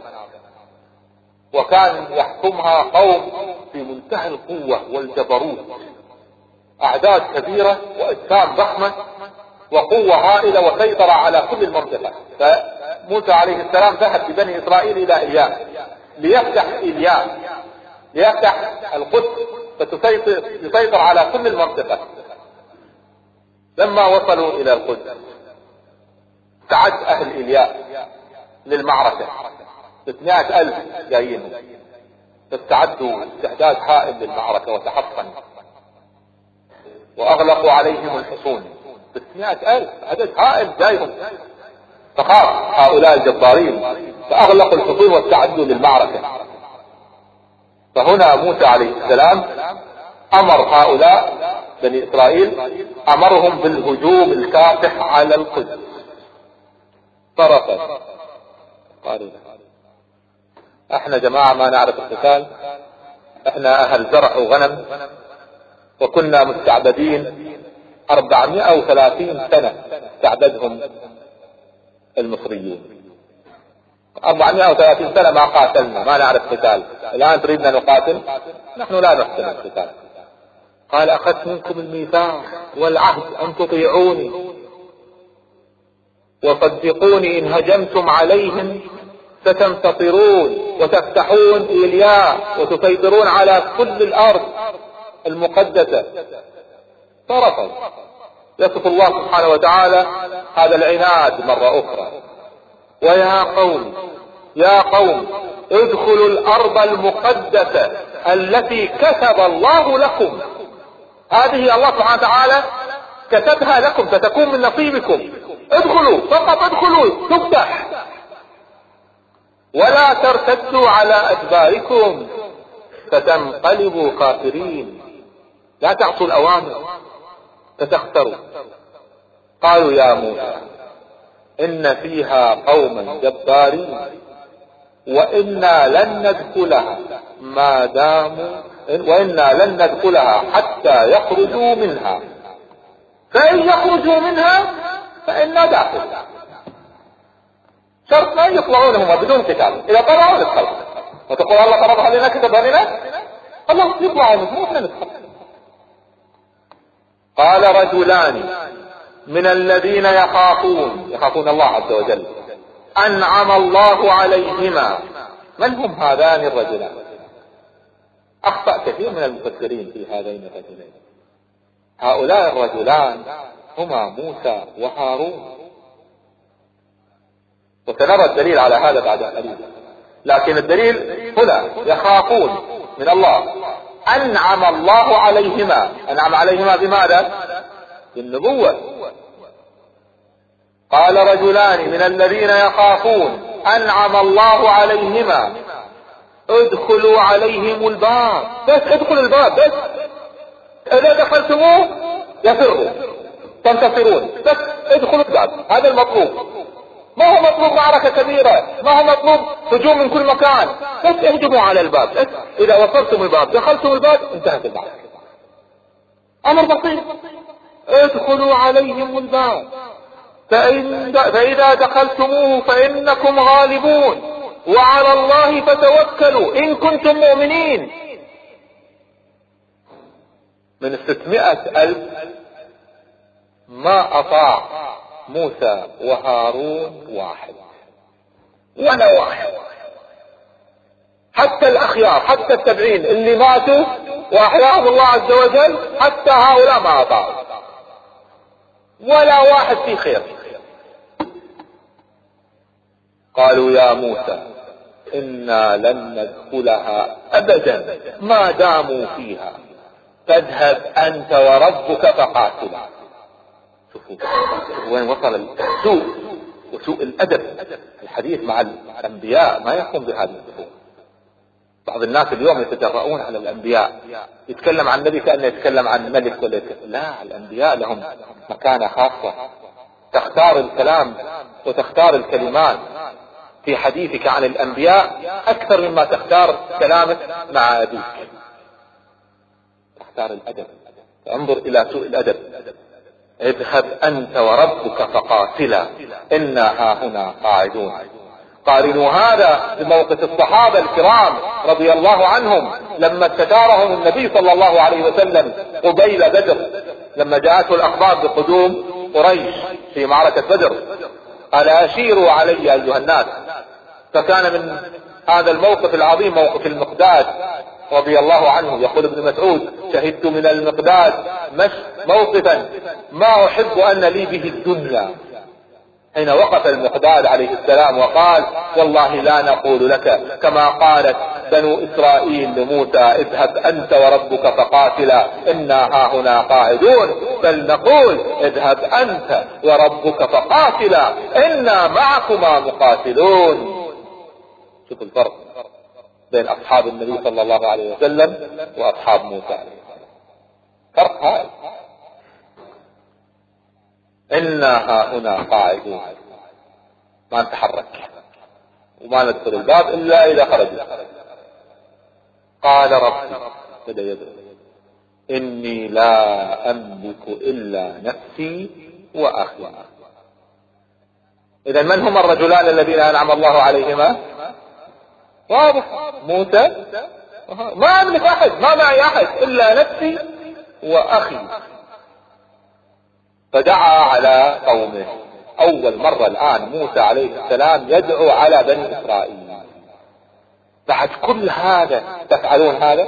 وكان يحكمها قوم في منتهى القوة والجبروت، أعداد كبيرة وأجسام ضخمة وقوة هائلة، وسيطر على كل المنطقة. فموسى عليه السلام ذهب ببني إسرائيل إلى إيليا ليفتح إيليا ليفتح القدس فتسيطر على كل المنطقة. لما وصلوا إلى القدس استعد أهل إيليا للمعركة، ستمائة ألف جايين، فاستعدوا استعداد هائل للمعركة وتحصنوا وأغلقوا عليهم الحصون. ستمائة ألف عدد هائل جايهم، فخاف هؤلاء الجبارين فأغلقوا الحصون واستعدوا للمعركة. فهنا موسى عليه السلام أمر هؤلاء بني إسرائيل، أمرهم بالهجوم الكافح على القدس. فرفض، قالوا احنا جماعة ما نعرف القتال، احنا اهل زرع وغنم، وكنا مستعبدين أربعمائة وثلاثين سنة استعبدهم المصريون. أربعمائة وثلاثين سنة ما قاتلنا، ما نعرف قتال، الآن تريدنا نقاتل؟ نحن لا نحسن القتال. قال أخذت منكم الميثاق والعهد أن تطيعوني وصدقوني إن هجمتم عليهم ستنتصرون وتفتحون إيليا وتسيطرون على كل الأرض المقدسة. فرفض. يصف الله سبحانه وتعالى هذا العناد مرة أخرى: ويا قوم يا قوم ادخلوا الأرض المقدسة التي كتب الله لكم. هذه الله سبحانه وتعالى كتبها لكم، ستكون من نصيبكم. ادخلوا، فقط ادخلوا تفتح، ولا ترتدوا على أدباركم فتنقلبوا خاسرين. لا تعصوا الأوامر فتخسروا. قالوا يا موسى إن فيها قوما جبارين وإنا لن ندخلها ما داموا وإنا لن ندخلها حتى يخرجوا منها، فإن يخرجوا منها فإنا داخل. شرط ما يطلعون هم بدون قتال، إذا طلعوا ندخل. وتقول الله فرضها لنا كتبها لنا، الله يطلعوا منهم احنا ندخل. قال رجلان من الذين يخافون يخافون الله عز وجل أنعم الله عليهما. من هم هذان الرجلان؟ أخطأ كثير من المفسرين في هذين الرجلين. هؤلاء الرجلان هما موسى وهارون، وسنرى الدليل على هذا بعد قليل. لكن الدليل هنا يخافون من الله، أنعم الله عليهما. أنعم عليهما بماذا؟ بالنبوة. قال رجلان من الذين يخافون أنعم الله عليهما ادخلوا عليهم الباب. بس ادخلوا الباب، بس إذا دخلتموه يفروا تنتصرون. بس ادخلوا الباب، هذا المطلوب. ما هو مطلوب معركة كبيرة، ما هو مطلوب هجوم من كل مكان، بس اهجموا على الباب. بس إذا وصلتم الباب دخلتم الباب انتهت المعركة. أمر بسيط. ادخلوا عليهم الباب فإن فإذا دخلتموه فإنكم غالبون وعلى الله فتوكلوا إن كنتم مؤمنين. من ستمائة ألف ما أطاع موسى وهارون واحد، ولا واحد. حتى الأخيار، حتى السبعين اللي ماتوا وأحياهم الله عز وجل، حتى هؤلاء ما أطاعوا، ولا واحد في خير. قالوا يا موسى إنا لن ندخلها أبدا ما داموا فيها فاذهب أنت وربك فقاتلا. شوفوا وين وصل السوء وسوء الأدب. الحديث مع الأنبياء ما يقوم بهذه الأمور. بعض الناس اليوم يتجرؤون على الأنبياء، يتكلم عن النبي كأنه يتكلم عن ملك ولا يتكلم. لا، الأنبياء لهم مكانة خاصة. تختار الكلام وتختار الكلمات في حديثك عن الأنبياء أكثر مما تختار كلامك مع أبيك. تختار الأدب. انظر إلى سوء الأدب. اذهب أنت وربك فقاتلا إنا هاهنا قاعدون. قارنوا هذا بموقف الصحابة الكرام رضي الله عنهم لما استشارهم النبي صلى الله عليه وسلم قبيل بدر، لما جاءته الأخبار بقدوم قريش في معركة بدر، قال أشيروا علي أيها الناس. فكان من هذا الموقف العظيم موقف المقداد رضي الله عنه. يقول ابن مسعود: شهدت من المقداد مش موقفا ما أحب أن لي به الدنيا، حين وقف المقداد عليه السلام وقال: والله لا نقول لك كما قالت بنو إسرائيل لموسى: اذهب أنت وربك فقاتلا إنا هاهنا قاعدون، بل نقول: اذهب أنت وربك فقاتلا إنا معكما مقاتلون. شوف الفرق بين أصحاب النبي صلى الله عليه وسلم وأصحاب موسى عليه السلام، فرق هذا. إنا هاهنا قاعدون، ما نتحرك وما ندخل الباب إلا إذا خرجوا. قال ربي، بدأ يدعو: إني لا أملك إلا نفسي وأخي. إذا من هم الرجلان الذين أنعم الله عليهما؟ واضح، موسى. ما أملك أحد، ما معي أحد إلا نفسي وأخي. فدعا على قومه. أول مرة الآن موسى عليه السلام يدعو على بني إسرائيل. بعد كل هذا تفعلون هذا؟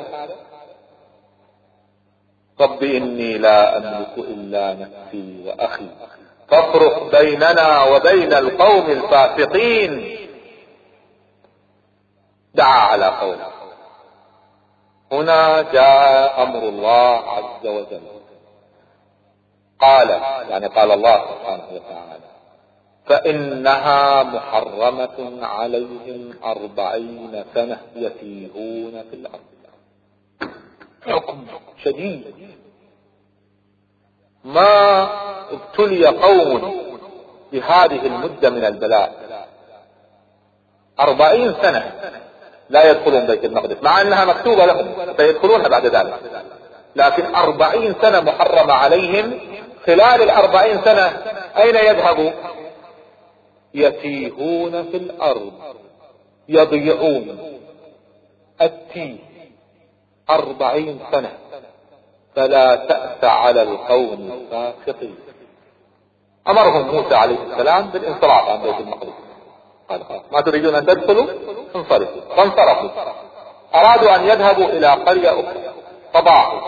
رب إني لا أملك إلا نفسي وأخي فافرق بيننا وبين القوم الفاسقين. دعا على قومه. هنا جاء أمر الله عز وجل. قال، يعني قال الله سبحانه وتعالى: فإنها محرمة عليهم أربعين سنة يتيهون في الأرض. حكم شديد. ما ابتلي قوم بهذه المدة من البلاء. أربعين سنة لا يدخلون بيت المقدس، مع أنها مكتوبة لهم سيدخلونها بعد ذلك، لكن أربعين سنة محرمة عليهم. خلال الأربعين سنة أين يذهبوا؟ يتيهون في الأرض، يضيعون. التيه أربعين سنة. فلا تأس على القوم الفاسقين. أمرهم موسى عليه السلام بالانصراف عن بيت المقدس. قال: ما تريدون أن تدخلوا؟ انصرفوا. فانصرفوا. أرادوا أن يذهبوا إلى قرية أخرى فضاعوا،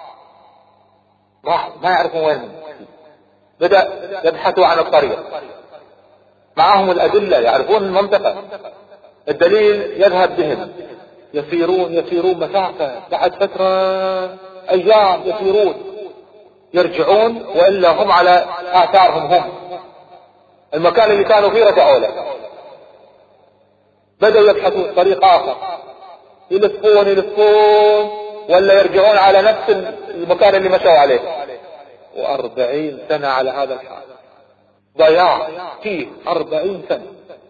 ما يعرفون وين. بدأ يبحثوا عن القرية، معهم الأدلة، يعرفون المنطقة. الدليل يذهب بهم. يسيرون يسيرون مسافة، بعد فترة أيام يسيرون يرجعون، وإلا هم على آثارهم. هم المكان اللي كانوا فيه رجعوا له. بدأوا يبحثون طريق آخر، يلفون يلفون ولا يرجعون على نفس المكان اللي مشوا عليه. وأربعين سنة على هذا الحال، ضياع فيه أربعين سنة.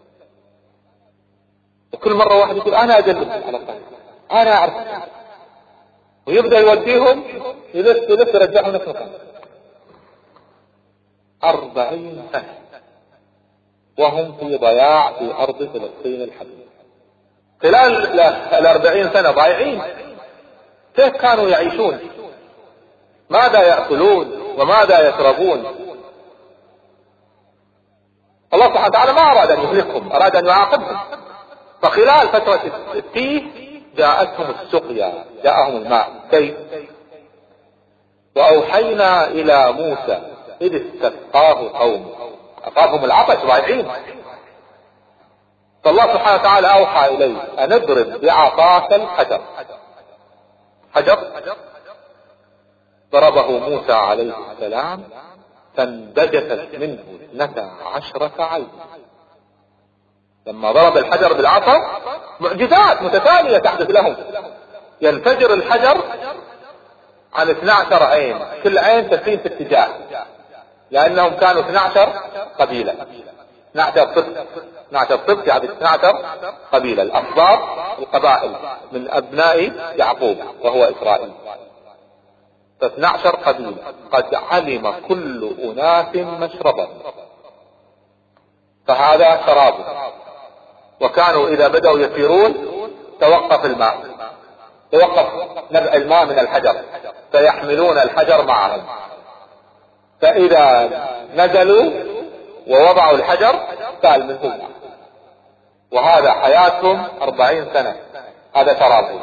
وكل مرة واحد يقول: أنا أدلهم على الطريق، أنا أعرف، ويبدأ يوديهم يلف يلف يرجعهم نفس المكان. أربعين سنة وهم في ضياع في أرض فلسطين الحبيبة. خلال الأربعين سنة ضايعين. كيف كانوا يعيشون؟ ماذا يأكلون وماذا يشربون؟ الله سبحانه وتعالى ما أراد أن يهلكهم، أراد أن يعاقبهم. فخلال فترة التيه جاءتهم السقيا، جاءهم الماء. كيف؟ وأوحينا إلى موسى إذ استسقاه قومه. أصابهم العطش ضايعين، فالله سبحانه وتعالى أوحى إليه أن اضرب بعصاك الحجر. حجر ضربه موسى عليه السلام فانبجست منه اثنتا عشرة عين. لما ضرب الحجر بالعصا معجزات متتالية تحدث لهم. ينفجر الحجر عن اثنتا عشرة عين، كل عين تسير في اتجاه. لأنهم كانوا اثني عشر قبيلة، اثني عشر سبط، اثني عشر سبط يعني اثني عشر قبيلة، الأسباط القبائل من أبناء يعقوب وهو إسرائيل، فاثني عشر قبيلة. قد علم كل أناس مشربهم، فهذا شرابه. وكانوا إذا بدأوا يسيرون توقف الماء، توقف نبع الماء من الحجر، فيحملون الحجر معهم، فإذا نزلوا ووضعوا الحجر سال منه الماء. وهذا حياتهم أربعين سنة، هذا شرابهم.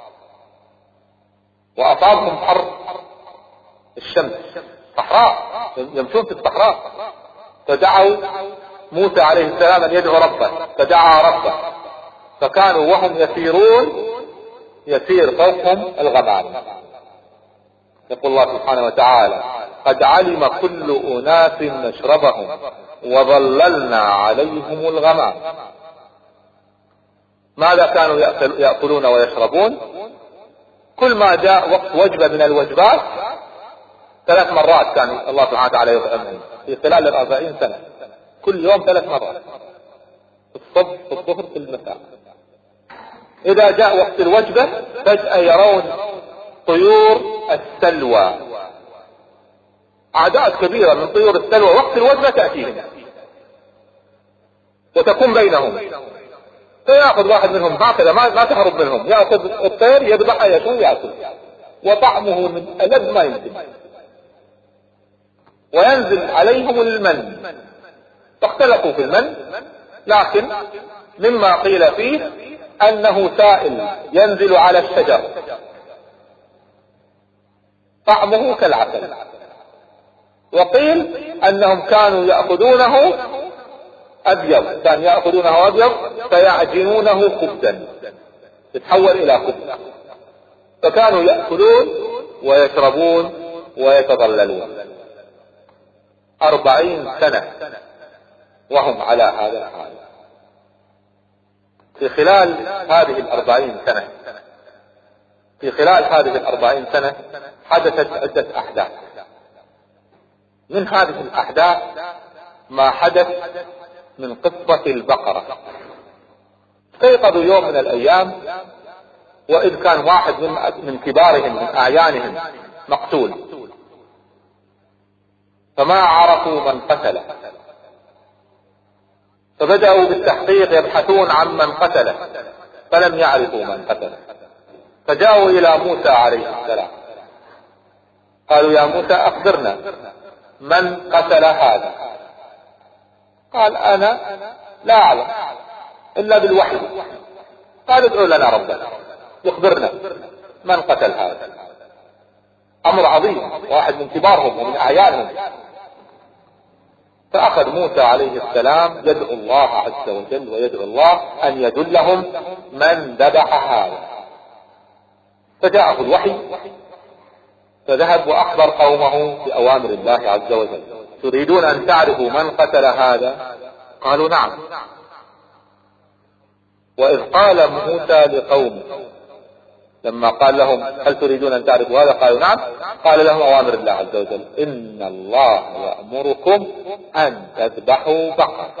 وأصابهم حر الشمس، صحراء، يمشون في الصحراء، فدعوا موسى عليه السلام أن يدعو ربه، فدعا ربه، فكانوا وهم يسيرون يسير فوقهم الغمام. يقول الله سبحانه وتعالى: قد علم كل أناس مشربهم وظللنا عليهم الغمام. ماذا كانوا يأكلون ويشربون؟ كل ما جاء وقت وجبة من الوجبات ثلاث مرات كان الله سبحانه وتعالى يطعمهم في خلال الأربعين سنة، كل يوم ثلاث مرات، في الصبح في الظهر في المساء. إذا جاء وقت الوجبة فجأة يرون طيور السلوى، أعداد كبيرة من طيور السلوى وقت الوجبة تأتيهم وتكون بينهم، فيأخذ واحد منهم هكذا ما ما تهرب منهم، يأخذ الطير يذبحها يشوي يأكل، وطعمه من ألذ ما يمكن. وينزل عليهم المن، فاختلفوا في المن، لكن مما قيل فيه أنه سائل ينزل على الشجر طعمه كالعسل، وقيل أنهم كانوا يأخذونه أبيض، كانوا يأخذونه أبيض فيعجنونه خبزا، يتحول إلى خبز، فكانوا يأكلون ويشربون ويتظللون أربعين سنة وهم على هذا الحال. في خلال هذه الأربعين سنة في خلال هذه الأربعين سنة حدثت عدة أحداث. من هذه الأحداث ما حدث من قصة البقرة. استيقظوا يوم من الأيام وإذ كان واحد من, من كبارهم من أعيانهم مقتول، فما عرفوا من قتله، فبدأوا بالتحقيق يبحثون عن من قتله، فلم يعرفوا من قتله، فجاءوا إلى موسى عليه السلام قالوا: يا موسى أخبرنا من قتل هذا؟ قال: أنا لا أعلم إلا بالوحي. قال: ادعوا لنا ربنا يخبرنا من قتل هذا. أمر عظيم، واحد من كبارهم ومن أعيانهم. فأخذ موسى عليه السلام يدعو الله عز وجل ويدعو الله أن يدلهم من ذبح هذا، فجاءه الوحي، فذهب وأخبر قومه بأوامر الله عز وجل: تريدون أن تعرفوا من قتل هذا؟ قالوا: نعم. وإذ قال موسى لقومه لما قال لهم: هل تريدون أن تعرفوا هذا؟ قالوا: نعم. قال لهم أوامر الله عز وجل: إن الله يأمركم أن تذبحوا بقرة.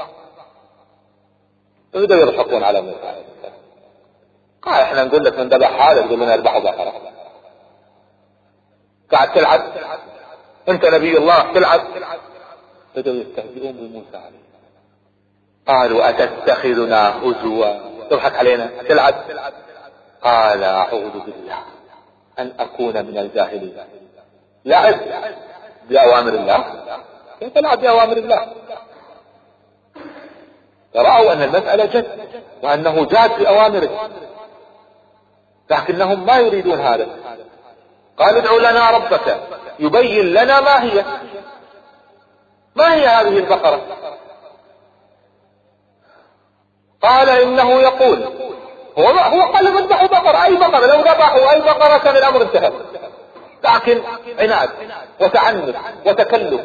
بدأوا يضحكون على موسى. قال: احنا نقول لك من ذبح هذا تقول لنا اذبحوا بقرة؟ قاعد تلعب انت نبي الله تلعب. بدأوا يستهزئون بموسى عليه. قالوا: أتتخذنا هزوا، تضحك علينا تلعب؟ قال: أعوذ بالله أن أكون من الجاهلين. لعب بأوامر الله؟ كيف لعب بأوامر الله؟ فرأوا أن المسألة جد وأنه جاد بأوامره، لكنهم ما يريدون هذا. قال: ادعوا لنا ربك يبين لنا ما هي ما هي هذه البقرة. قال: إنه يقول هو هو قال: اذبحوا بقرة، أي بقرة، لو ذبحوا أي بقرة كان الأمر انتهى، لكن عناد وتعنت وتكلف.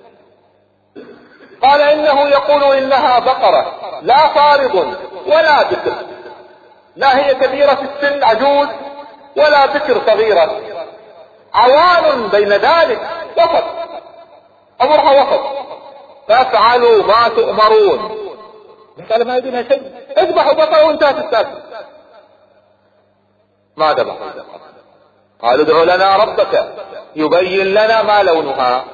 قال: إنه يقول إنها بقرة لا فارض ولا بكر، لا هي كبيرة في السن عجوز ولا بكر صغيرة، عوان بين ذلك وسط. أمرها وسط، فافعلوا ما تؤمرون. قال ما يدينها شيء، اذبحوا بقرة وانتهت السالفة. ما ذبحوا البقرة. قالوا ادع لنا ربك يبين لنا ما لونها،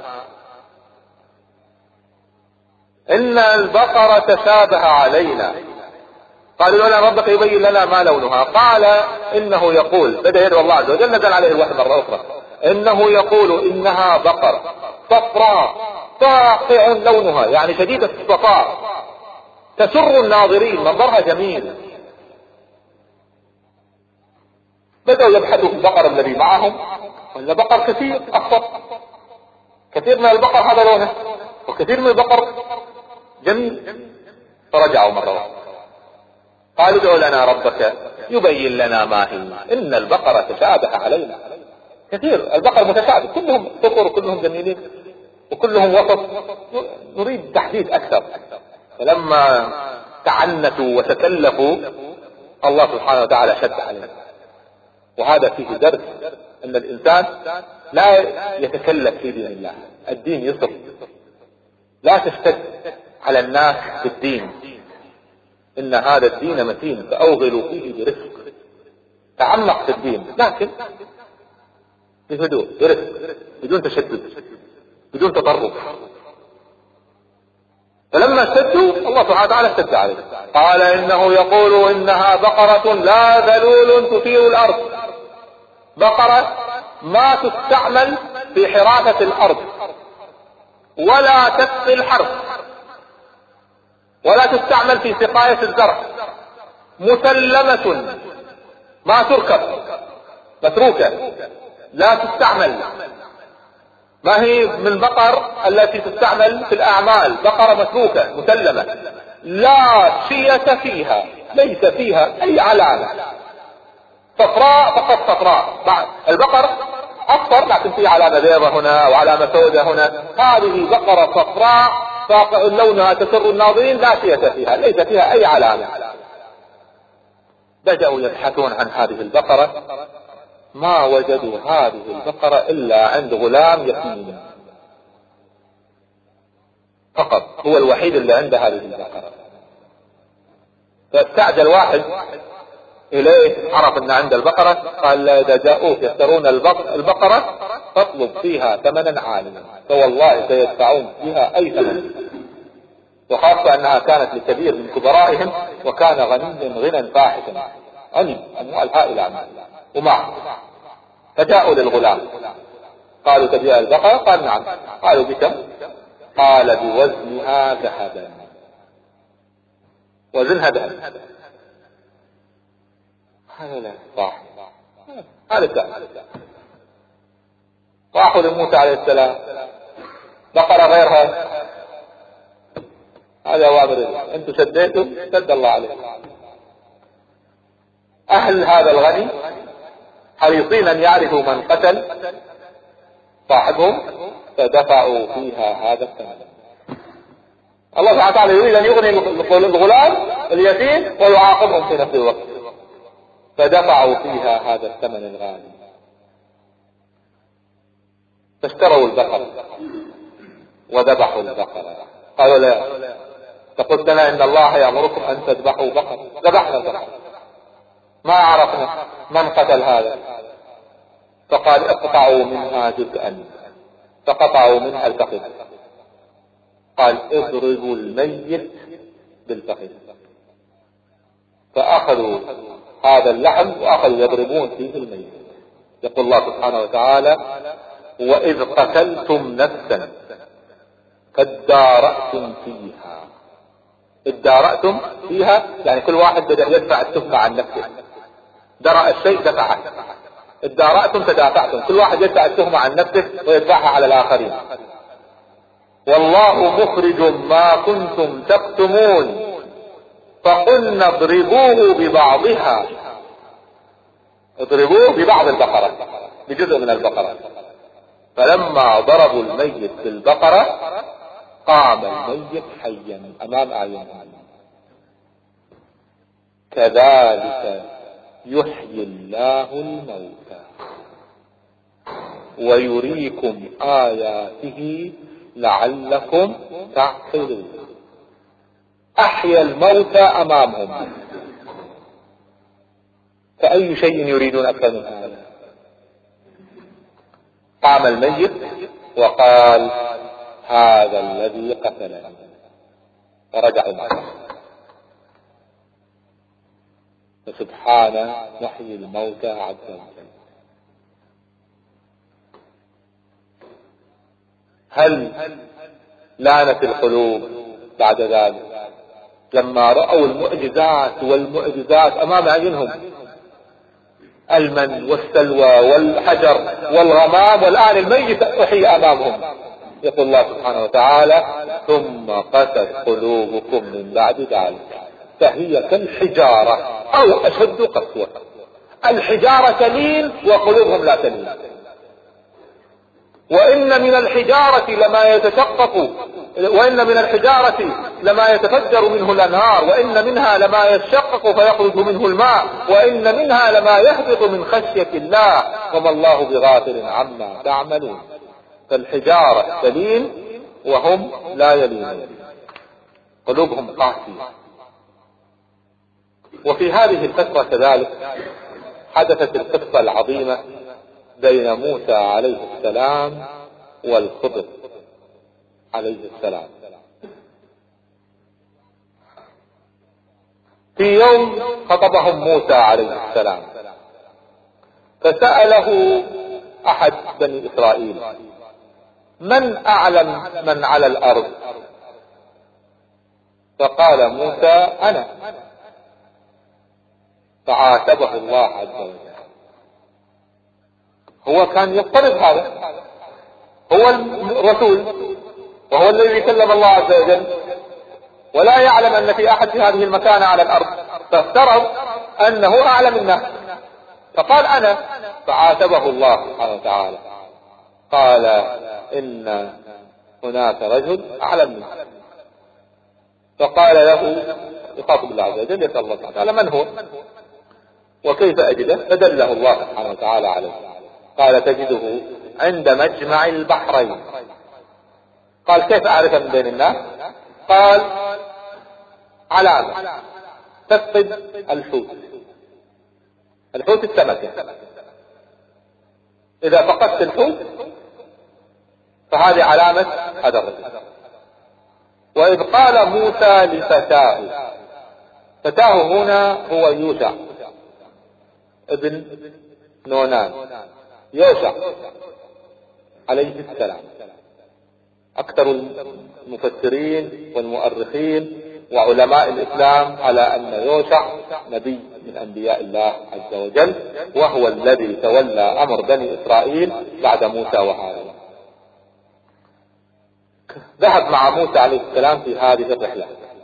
إن البقرة تشابه علينا. قالوا ادع لنا ربك يبين لنا ما لونها. قال إنه يقول، بدأ يدعو الله عز وجل، نزل عليه الوحي مرة أخرى، إنه يقول إنها بقرة صفراء فاقع لونها، يعني شديدة الصفاء، تسر الناظرين، منظرها جميل. بدأوا يبحثوا في البقر الذي معهم، وإن بقر كثير أخضر، كثير من البقر هذا لونه، وكثير من البقر جميل. فرجعوا مرة أخرى قالوا ادع لنا ربك يبين لنا ما هي، إن البقرة تشابه علينا. كثير البقر متشابه، كلهم صفر وكلهم جميلين وكلهم وسط، نريد تحديد أكثر. فلما تعنتوا وتكلفوا الله سبحانه وتعالى شد عليهم. وهذا فيه درس أن الإنسان لا يتكلف في دين الله، الدين يسر، لا تشتد على الناس في الدين، إن هذا الدين متين فأوغلوا فيه برفق. تعمق في الدين لكن بهدوء برفق، بدون تشدد، بدون تطرف. فلما اشتدوا الله سبحانه وتعالى اشتد عليه. قال إنه يقول إنها بقرة لا ذلول تثير الأرض، بقرة ما تستعمل في حراسة الأرض ولا تسقي الحرث ولا تستعمل في سقاية الزرع، مسلمة ما تركب، متروكة لا تستعمل، ما هي من البقر التي تستعمل في الأعمال، بقرة متروكة مسلمة لا شية فيها، ليس فيها أي علامة، صفراء فقط صفراء. البقر أصفر لكن فيه علامة بيضة هنا وعلامة سوداء هنا، هذه بقرة صفراء فاقع لونها تسر الناظرين، لا شية فيها، ليس فيها أي علامة. بدأوا يبحثون عن هذه البقرة، ما وجدوا هذه البقرة إلا عند غلام يتيم فقط، هو الوحيد اللي عنده هذه البقرة. فاستعجل واحد إليه، عرف أن عند البقرة، قال إذا جاءوك يشترون البقرة فاطلب فيها ثمنا عاليا فوالله سيدفعون فيها أي ثمن، وخاصة أنها كانت لكبير من كبرائهم وكان غنيا غنى فاحشا، غني أموال هائلة ومعه. فجاءوا للغلام قالوا تبيع البقرة؟ قال نعم. قالوا بكم؟ قال بوزنها ذهبا، وزنها ذهب. هذا لا صح، هذا كان. راحوا لموسى عليه السلام، بقرة غيرها، هذا أوامر انتم شديتوا شد الله عليه. أهل هذا الغني حريصين أن يعرفوا من قتل صاحبهم، فدفعوا فيها هذا الثمن. الله سبحانه وتعالى يريد أن يغني الغلام اليتيم ويعاقبهم في نفس الوقت، فدفعوا فيها هذا الثمن الغالي. فاشتروا البقرة وذبحوا البقرة. قالوا لا، فقلت لنا إن الله يأمركم أن تذبحوا بقرة. ذبحنا البقرة، ما عرفنا من قتل هذا. فقال اقطعوا منها جزءا، فقطعوا منها الفخذ. قال اضربوا الميت بالفخذ، فأخذوا هذا اللحم وأخذوا يضربون فيه الميت. يقول الله سبحانه وتعالى وإذ قتلتم نفسا فادارأتم فيها. ادارأتم فيها يعني كل واحد بدأ يدفع التهمة عن نفسه، درأ الشيء دفعه، ادارأتم تدافعتم، كل واحد يدفع التهمة عن نفسه ويدفعها على الآخرين. والله مخرج ما كنتم تكتمون فقلنا اضربوه ببعضها، اضربوه ببعض البقرة، بجزء من البقرة. فلما ضربوا الميت بالبقرة قام الميت حيا أمام أعينهم. كذلك يحيي الله الموتى ويريكم آياته لعلكم تعقلون. أحيا الموتى أمامهم، فأي شيء يريدون أكثر من هذا؟ قام الميت وقال هذا الذي قتلني، فرجعوا معه. فسبحان محيي الموتى عز وجل. هل لانت القلوب بعد ذلك لما رأوا المعجزات والمعجزات أمام أعينهم، المن والسلوى والحجر والغمام، والآن الميت أحيي أمامهم؟ يقول الله سبحانه وتعالى ثم قست قلوبكم من بعد ذلك فهي كالحجارة أو أشد قسوة. الحجارة تلين وقلوبهم لا تلين. وإن من الحجارة لما يتشقق، وإن من الحجارة لما يتفجر منه الأنهار، وإن منها لما يشقق فيخرج منه الماء، وإن منها لما يهبط من خشية الله وما الله بغافل عما تعملون. فالحجارة تلين وهم لا يلينون، قلوبهم قاسية. وفي هذه الفترة كذلك حدثت القصة العظيمة بين موسى عليه السلام والخضر عليه السلام. في يوم خطبهم موسى عليه السلام فسأله أحد بني إسرائيل من أعلم من على الأرض؟ فقال موسى أنا. فعاتبه الله عز وجل. هو كان يفترض هذا، هو الرسول وهو الذي كلم الله عز وجل، ولا يعلم أن في أحد في هذه المكانة على الأرض، فافترض أنه أعلم الناس فقال أنا. فعاتبه الله سبحانه وتعالى قال إن هناك رجل أعلم منه. فقال له يخاطب الله عز وجل يسأل الله سبحانه وتعالى من هو وكيف أجده؟ فدله الله سبحانه وتعالى عليه. قال تجده عند مجمع البحرين. قال كيف أعرف من بين الناس؟ قال علامة تفقد الحوت، الحوت السمكة، إذا فقدت الحوت فهذه علامة هذا الرجل. وإذ قال موسى لفتاه، فتاه هنا هو يوشع ابن نونان، يوشع عليه السلام. أكثر المفسرين والمؤرخين وعلماء الإسلام على أن يوشع نبي من أنبياء الله عز وجل، وهو الذي تولى أمر بني إسرائيل بعد موسى وهارون. ذهب مع موسى عليه السلام في هذه الرحلة.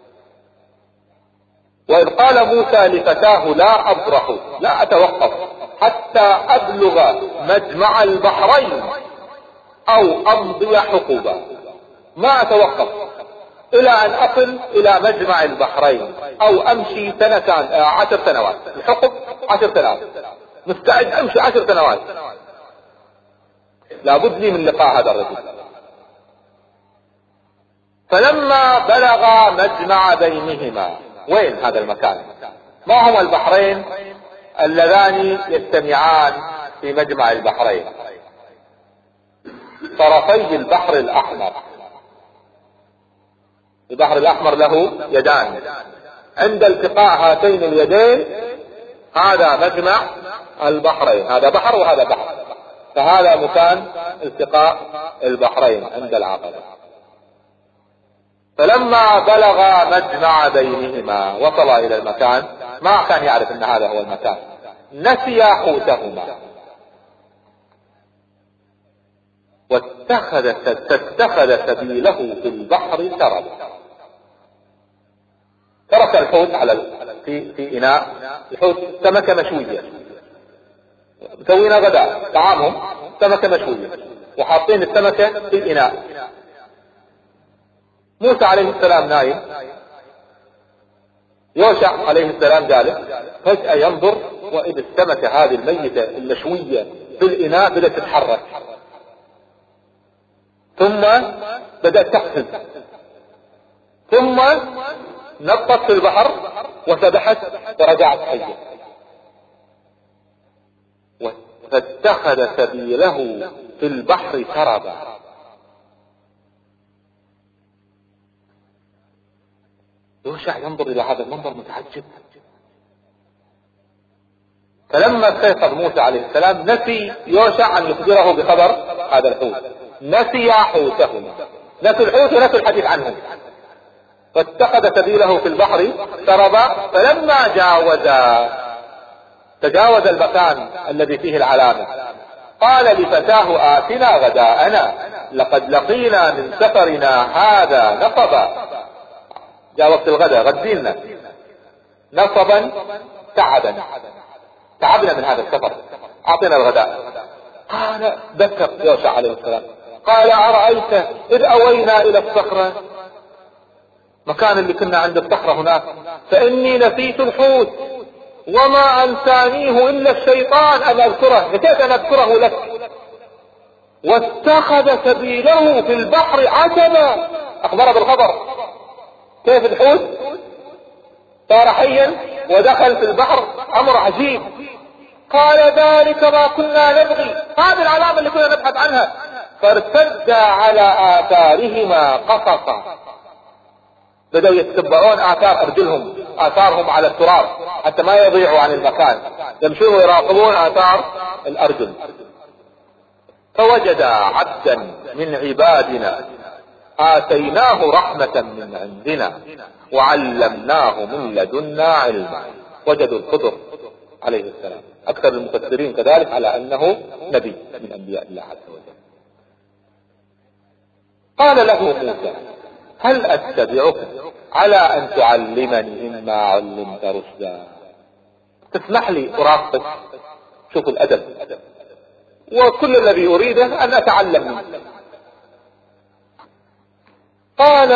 وإذ قال موسى لفتاه لا أبرح، لا أتوقف حتى أبلغ مجمع البحرين أو أمضي حقوبا، ما أتوقف إلى أن أصل إلى مجمع البحرين أو أمشي سنتان عشر سنوات. الحقب عشر سنوات، مستعد أمشي عشر سنوات، لابد لي من لقاء هذا الرجل. فلما بلغ مجمع بينهما، وين هذا المكان؟ ما هما البحرين اللذان يجتمعان في مجمع البحرين؟ طرفي البحر الأحمر. البحر الأحمر له يدان، عند التقاء هاتين اليدين هذا مجمع البحرين، هذا بحر وهذا بحر، فهذا مكان التقاء البحرين عند العقبة. فلما بلغ مجمع بينهما وصل إلى المكان، ما كان يعرف أن هذا هو المكان، نسي حوتهما واتخذ تتخذ سبيله في البحر سربا. ترك الحوت على في في إناء، الحوت سمكة مشوية، مسوينا غداء طعامهم سمكة مشوية وحاطين السمكة في الإناء. موسى عليه السلام نايم، يوشع عليه السلام جالس، فجأة ينظر وإذا السمكة هذه الميتة المشوية في الإناء بدأت تتحرك. ثم بدأت تقفز، ثم نطت في البحر وسبحت ورجعت حية، فاتخذ سبيله في البحر سربا. يوشع ينظر إلى هذا المنظر متعجب. فلما استيقظ موسى عليه السلام نسي يوشع أن يخبره بخبر هذا الحوت، نسي حوتهما، نسي الحوت ونسي الحديث عنه، فاتخذ سبيله في البحر سربا. فلما جاوز تجاوز المكان الذي فيه العلامة قال لفتاه آتنا غداءنا لقد لقينا من سفرنا هذا نصبا. جاء وقت الغداء، غدينا نصبا تعبا، تعبنا من هذا السفر، أعطينا الغداء. قال ذكر يوشع عليه السلام قال أرأيت إذ أوينا إلى الصخرة، مكان اللي كنا عند الصخرة هناك، فإني نسيت الحوت وما أنسانيه إلا الشيطان أن أذكره، نسيت أن أذكره لك، واتخذ سبيله في البحر عجبا. أخبر بالخبر كيف الحوت صار حيا ودخل في البحر، أمر عجيب. قال ذلك ما كنا نبغي، هذه العلامة اللي كنا نبحث عنها. فارتدا على آثارهما قصصا، بدأوا يتبعون آثار أرجلهم، آثارهم على التراب حتى ما يضيعوا عن المكان، يمشون ويراقبون آثار الأرجل. فوجد عبدا من عبادنا آتيناه رحمة من عندنا وعلمناه من لدنا علما. وجدوا الخضر عليه السلام، أكثر المفسرين كذلك على أنه نبي من أنبياء الله عز وجل. قال له موسى هل أتبعك على أن تعلمني مما علمت رشدا؟ تسمح لي أراقبك؟ شوف الأدب، وكل الذي أريده أن أتعلم منه. قال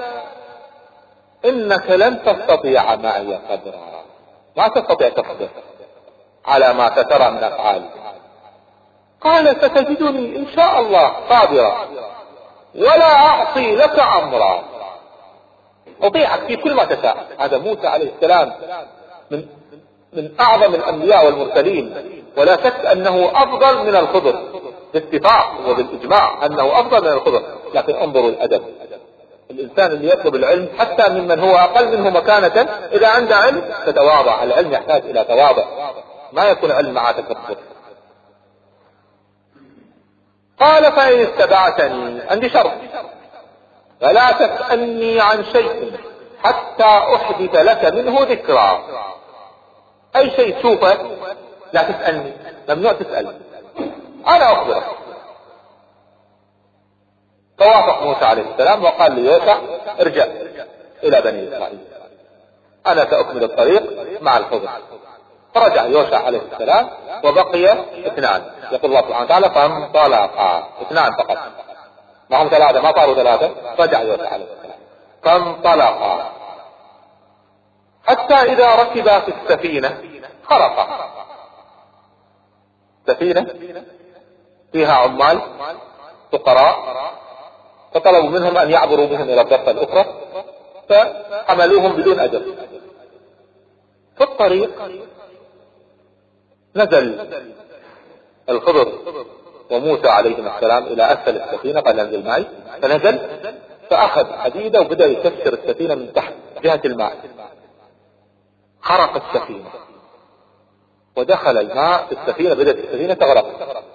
إنك لن تستطيع معي صبرا، ما تستطيع تصبر على ما سترى من أفعالي. قال ستجدني إن شاء الله صابرا ولا أعصي لك أمرا، أطيعك في كل ما تشاء. هذا موسى عليه السلام من من أعظم الأنبياء والمرسلين، ولا شك أنه أفضل من الخضر باتفاق وبالإجماع أنه أفضل من الخضر. لكن انظروا الأدب، الإنسان اللي يطلب العلم حتى ممن هو أقل منه مكانة إذا عنده علم تتواضع. العلم يحتاج إلى تواضع، ما يكون علم مع تكبر. قال فإن اتبعتني، عندي شرط، فلا تسألني عن شيء حتى أحدث لك منه ذكرى. أي شيء تشوفه لا تسألني، ممنوع تسأل، أنا أخبرك. فوافق موسى عليه السلام وقال ليوشع ارجع إلى بني إسرائيل، أنا سأكمل الطريق مع الخضر. فرجع يوشع عليه السلام وبقي اثنان، يقول الله سبحانه وتعالى فانطلقا، اثنان فقط، ما هم ثلاثة، ما صاروا ثلاثة. رجع يوشع عليه السلام فانطلقا حتى إذا ركبا في السفينة خرقا. سفينة فيها عمال فقراء، فطلبوا منهم أن يعبروا بهم إلى الضفة الأخرى، فحملوهم بدون أجر. في الطريق نزل الخضر وموسى عليهم السلام إلى أسفل السفينة، قال انزل معي، فنزل فأخذ حديدة وبدأ يكسر السفينة من تحت جهة الماء. خرق السفينة ودخل الماء في السفينة، بدأت السفينة تغرق.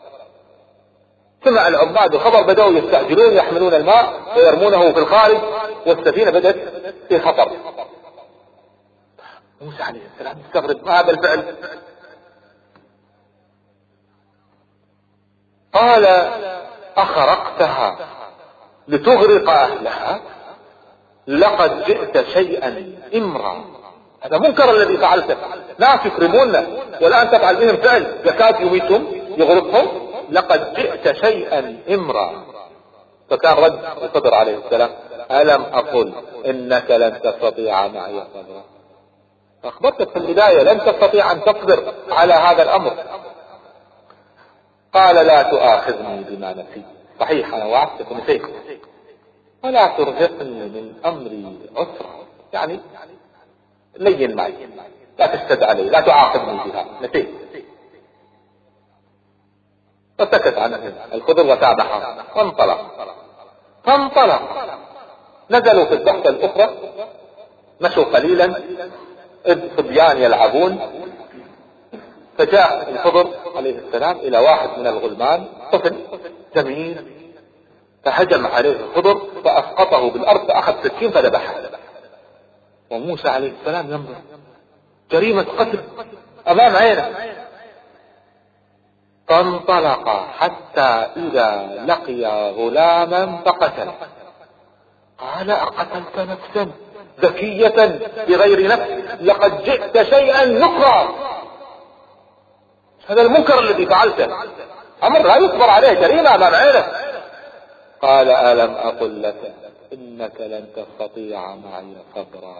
سمع العماد الخبر، بدأوا يستعجلون يحملون الماء ويرمونه في الخارج، والسفينة بدأت في خطر. موسى عليه السلام استغرب ما هذا الفعل. قال أخرقتها لتغرق أهلها لقد جئت شيئا إمرا. هذا منكر الذي فعلته، ناس يكرموننا والآن تفعل بهم فعل يكاد يميتهم يغرقهم. لقد جئت شيئا إمرا. فكان رد الخضر عليه السلام ألم أقل إنك لن تستطيع معي صبرا؟ أخبرتك في البداية لن تستطيع أن تصبر على هذا الأمر. قال لا تؤاخذني بما نسيت صحيح أنا وعدتك ونسيت، ولا ترهقني من أمري عسرا، يعني لين معي، لا تشتد علي، لا تعاقبني بها، نسيت. فسكت عنه الخضر وتابعها وانطلق. فانطلق نزلوا في الضحكة الأخرى، مشوا قليلا إذ صبيان يلعبون، فجاء الخضر عليه السلام إلى واحد من الغلمان، طفل جميل، فهجم عليه الخضر فأسقطه بالأرض، فأخذ سكين فذبحه. وموسى عليه السلام ينظر، جريمة قتل أمام عينه. فانطلق حتى إذا لقي غلاما فقتله. قال أقتلت نفسا ذكية بغير نفس لقد جئت شيئا نكرا، هذا المنكر الذي فعلته أمر لا يصبر عليه، جريمة أمام عينه. قال ألم أقل لك إنك لن تستطيع معي صبرا.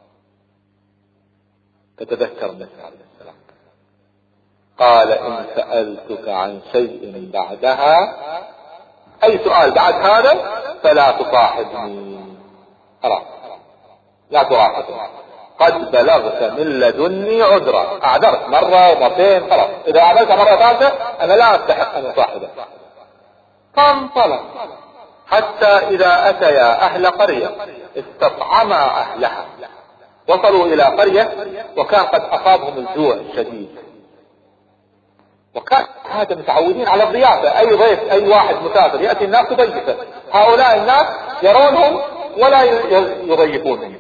فتذكر النبي عليه السلام قال إن سألتك عن شيء بعدها، أي سؤال بعد هذا فلا تصاحبني، خلاص لا تراقبني، قد بلغت من لدني عذرا، أعذرت مرة ومرتين، خلاص إذا عملت مرة ثالثة أنا لا أستحق أن أصاحبك. فانطلق حتى إذا أتيا أهل قرية استطعما أهلها. وصلوا إلى قرية وكان قد أصابهم الجوع الشديد، وكان هذا متعودين على الضيافة، أي ضيف أي واحد مسافر يأتي الناس يضيفه، هؤلاء الناس يرونهم ولا يضيفونهم،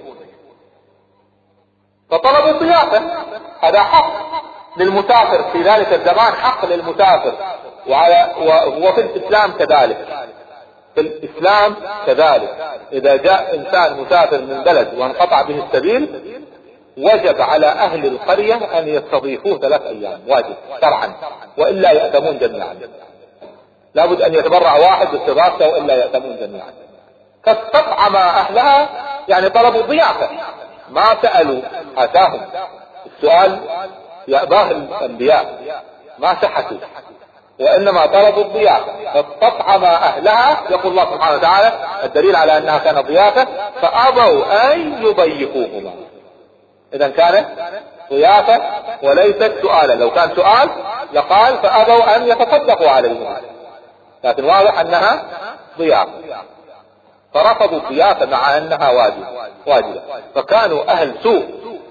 فطلبوا الضيافة. هذا حق للمسافر في ذلك الزمان، حق للمسافر، وفي الإسلام كذلك، في الإسلام كذلك إذا جاء إنسان مسافر من بلد وانقطع به السبيل وجب على أهل القرية أن يستضيفوه ثلاث أيام، واجب شرعا، وإلا يأتمون جميعا، لابد أن يتبرع واحد باستضافته وإلا يأتمون جميعا. فاستطعم أهلها يعني طلبوا ضيافة، ما سألوا أتاهم، السؤال يأباه الأنبياء، ما سحتوا وإنما طلبوا الضيافة. فاستطعم أهلها، يقول الله سبحانه وتعالى الدليل على أنها كانت ضيافة، فأبوا أن يضيفوهما. إذا كانت ضيافة وليست سؤالا، لو كان سؤال لقال فأبوا أن يتصدقوا عليهما، لكن واضح أنها ضيافة، فرفضوا الضيافة مع أنها واجبة واجبة فكانوا أهل سوء.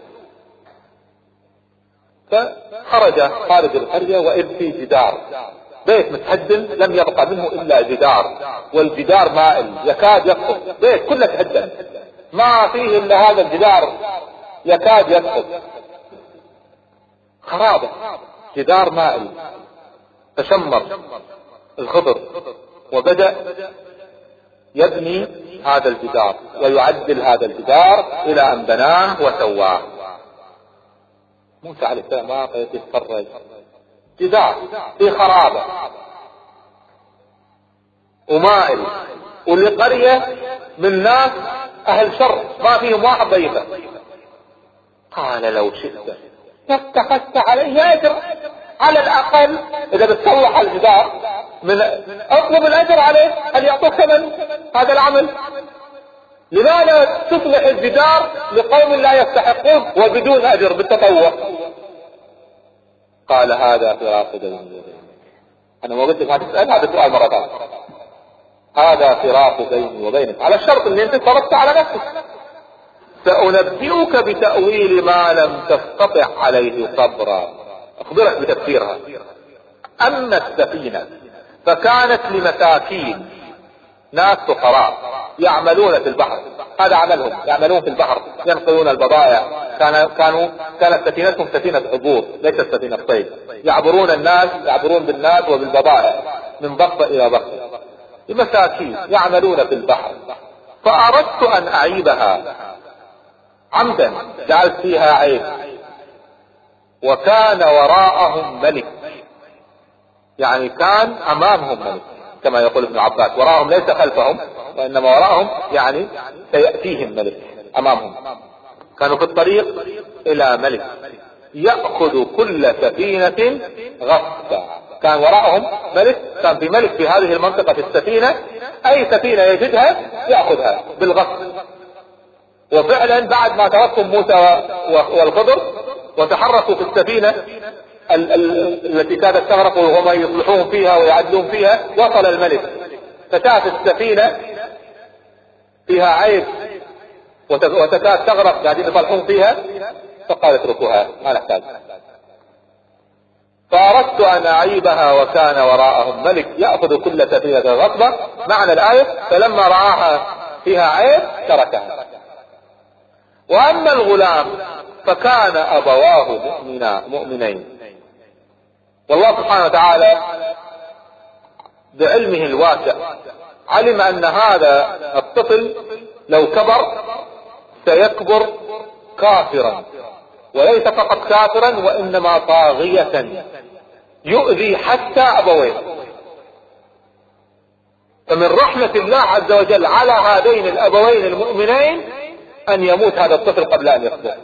فخرج خارج القرية وإذ في جدار، بيت متهدم لم يبقى منه إلا جدار، والجدار مائل يكاد يسقط، بيت كله تهدم ما فيه إلا هذا الجدار يكاد يسقط، خرابة، جدار مائل. تشمر الخضر وبدأ يبني هذا الجدار ويعدل هذا الجدار إلى أن بناه وسواه. موسى عليه السلام ما يتفرج، جدار في خرابة ومائل، ولقرية من ناس أهل شر ما فيهم واحد ضيفة. قال لو شئت اتخذت عليه أجر، على الأقل إذا بتصلح الجدار من اطلب الأجر عليه أن يعطوك ثمن هذا العمل. لماذا تصلح الجدار لقوم لا يستحقون وبدون أجر بالتطوع؟ قال هذا فراق بيني وبينك. أنا ما قلت ما تسأل هذا السؤال مرة ثانية، هذا فراق بيني وبينك على الشرط اللي انت فرضت على نفسك. سأنبئك بتأويل ما لم تستطع عليه صبرا، أخبرك بتفسيرها. أما السفينة فكانت لمساكين، ناس فقراء يعملون في البحر، هذا عملهم، يعملون في البحر ينقلون البضائع، كان كانوا كانت سفينتهم سفينة عبور ليست سفينة صيد، يعبرون الناس، يعبرون بالناس وبالبضائع من ضفة إلى ضفة، لمساكين يعملون في البحر. فأردت أن أعيبها عمدا، جعلت فيها عيب، وكان وراءهم ملك، يعني كان أمامهم ملك كما يقول ابن عباس، وراءهم ليس خلفهم وإنما وراءهم يعني سيأتيهم ملك أمامهم، كانوا في الطريق إلى ملك يأخذ كل سفينة غصبا، كان وراءهم ملك، كان في ملك في هذه المنطقة في السفينة، اي سفينة يجدها يأخذها بالغصب. وفعلا بعد ما تركهم موسى والخضر وتحركوا في السفينة التي كانت تغرق وهم يصلحون فيها ويعدلون فيها، وصل الملك فشاف السفينة فيها عيب وتكاد تغرق قاعدين يصلحون فيها، فقال اتركوها ما نحتاج. فأردت أن أعيبها وكان وراءهم ملك يأخذ كل سفينة غصبا، معنى الآية فلما رآها فيها عيب تركها. وأما الغلام فكان أبواه مؤمنا مؤمنين. والله سبحانه وتعالى بعلمه الواسع علم أن هذا الطفل لو كبر سيكبر كافرا، وليس فقط كافرا وإنما طاغية يؤذي حتى أبويه. فمن رحمة الله عز وجل على هذين الأبوين المؤمنين أن يموت هذا الطفل قبل أن يكبر.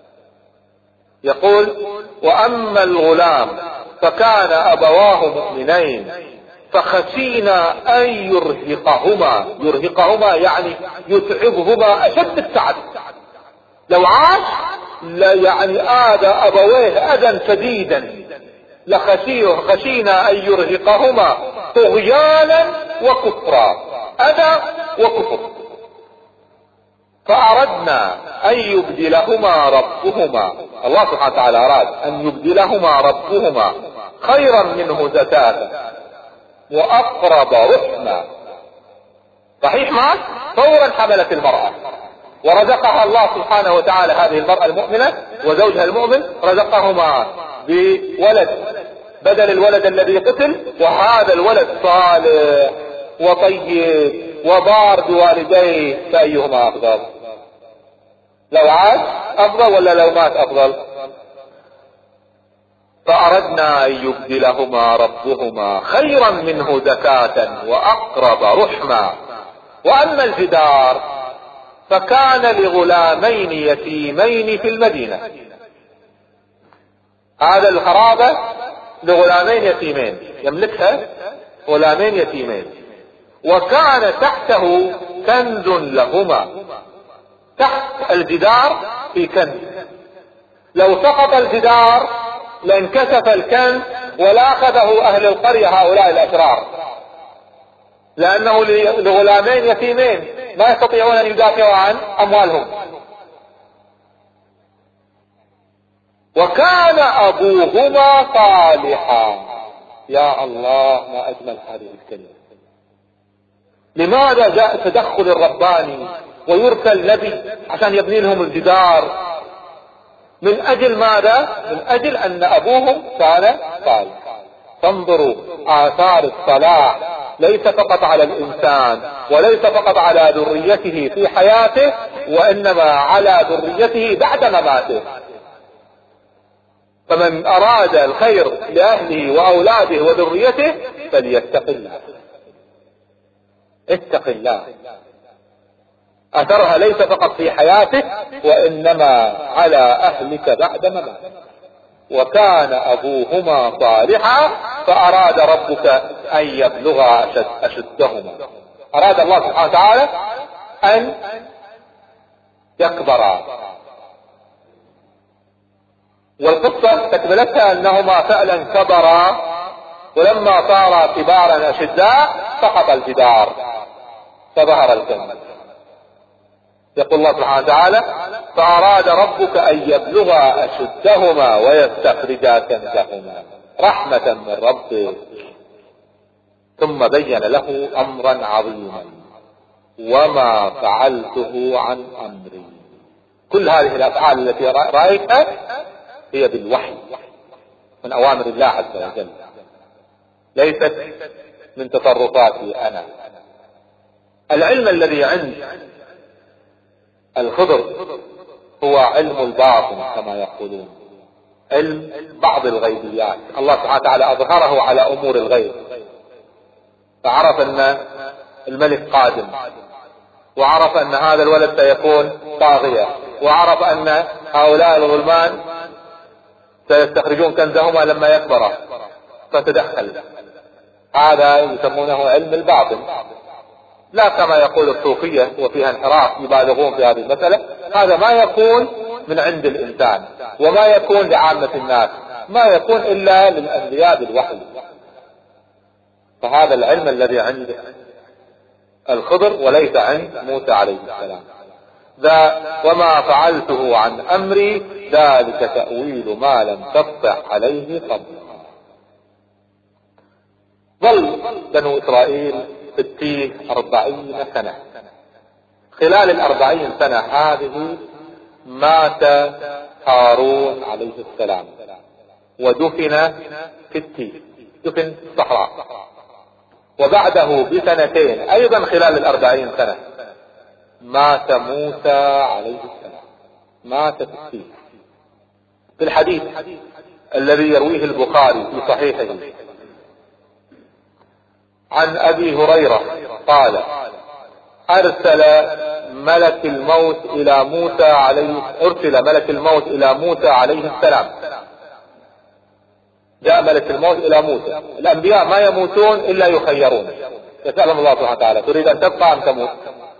يقول وأما الغلام فكان أبواه مؤمنين فخشينا أن يرهقهما، يرهقهما يعني يتعبهما أشد التعب. لو عاش لا يعني آذى أبويه أذى شديدا، لخشينا أن يرهقهما طغيانا وكفرا، أذى وكفر. فأردنا أن يبدلهما ربهما، الله سبحانه وتعالى أراد أن يبدلهما ربهما خيرا منه زكاة وأقرب رحما. صحيح مات فورا حملت المرأة ورزقها الله سبحانه وتعالى هذه المرأة المؤمنة وزوجها المؤمن، رزقهما بولد بدل الولد الذي قتل، وهذا الولد صالح وطيب وبار بوالديه، فأيهما أفضل؟ لو عاش أفضل ولا لو مات أفضل؟ فأردنا أن يبدلهما ربهما خيرا منه زكاة وأقرب رحما. وأما الجدار فكان لغلامين يتيمين في المدينة، هذا الخرابة لغلامين يتيمين يملكها غلامين يتيمين، وكان تحته كنز لهما، تحت الجدار في كنز، لو سقط الجدار لانكشف الكنز ولاخذه أهل القرية هؤلاء الأشرار، لأنه لغلامين يتيمين ما يستطيعون أن يدافعوا عن أموالهم. وكان أبوهما صالحا. يا الله ما أجمل هذه الكلمة. لماذا جاء التدخل الرباني ويرسل نبي عشان يبني لهم الجدار؟ من أجل ماذا؟ من أجل أن أبوهم كان صالحا. فانظروا آثار الصلاح ليس فقط على الإنسان وليس فقط على ذريته في حياته، وإنما على ذريته بعد مماته. فمن أراد الخير لأهله وأولاده وذريته فليتق الله. اتق الله. أثرها ليس فقط في حياته وإنما على أهلك بعد مماتك. وكان أبوهما صالحا فأراد ربك أن يبلغا أشدهما. أراد الله سبحانه وتعالى أن يكبرا. والقصة تكملتها أنهما فعلا كبرا، ولما صارا كبارا أشداء سقط الجدار فظهر الكنز. يقول الله سبحانه وتعالى فأراد ربك أن يبلغا أشدهما ويستخرجا كنزهما رحمة من ربك. ثم بين له أمرا عظيما وما فعلته عن أمري. كل هذه الأفعال التي رأيتها هي بالوحي من أوامر الله عز وجل، ليست من تصرفاتي أنا. العلم الذي عند الخضر هو علم الباطن كما يقولون، علم بعض الغيبيات. الله سبحانه وتعالى أظهره على أمور الغيب، فعرف أن الملك قادم، وعرف أن هذا الولد سيكون طاغية، وعرف أن هؤلاء الغلمان سيستخرجون كنزهما لما يكبرا، فتدخل. هذا يسمونه علم الباطن، لا كما يقول الصوفية وفيها انحراف يبالغون في هذه المسألة. هذا ما يكون من عند الإنسان وما يكون لعامة الناس، ما يكون إلا للأنبياء بالوحي. فهذا العلم الذي عند الخضر وليس عند موسى عليه السلام. ذا وما فعلته عن أمري ذلك تأويل ما لم تستطع عليه صبرا. ظل بنو إسرائيل في التيه أربعين سنة. خلال الأربعين سنة هذه مات هارون عليه السلام ودفن في التيه، دفن في الصحراء. وبعده بسنتين أيضا خلال الأربعين سنة مات موسى عليه السلام، مات في التيه. في الحديث الذي يرويه البخاري في صحيحه عن أبي هريرة قال: أرسل ملك الموت إلى موسى عليه أرسل ملك الموت إلى موسى عليه السلام. جاء ملك الموت إلى موسى. الأنبياء ما يموتون إلا يخيرون، يسألهم الله سبحانه وتعالى: تريد أن تبقى أم تموت؟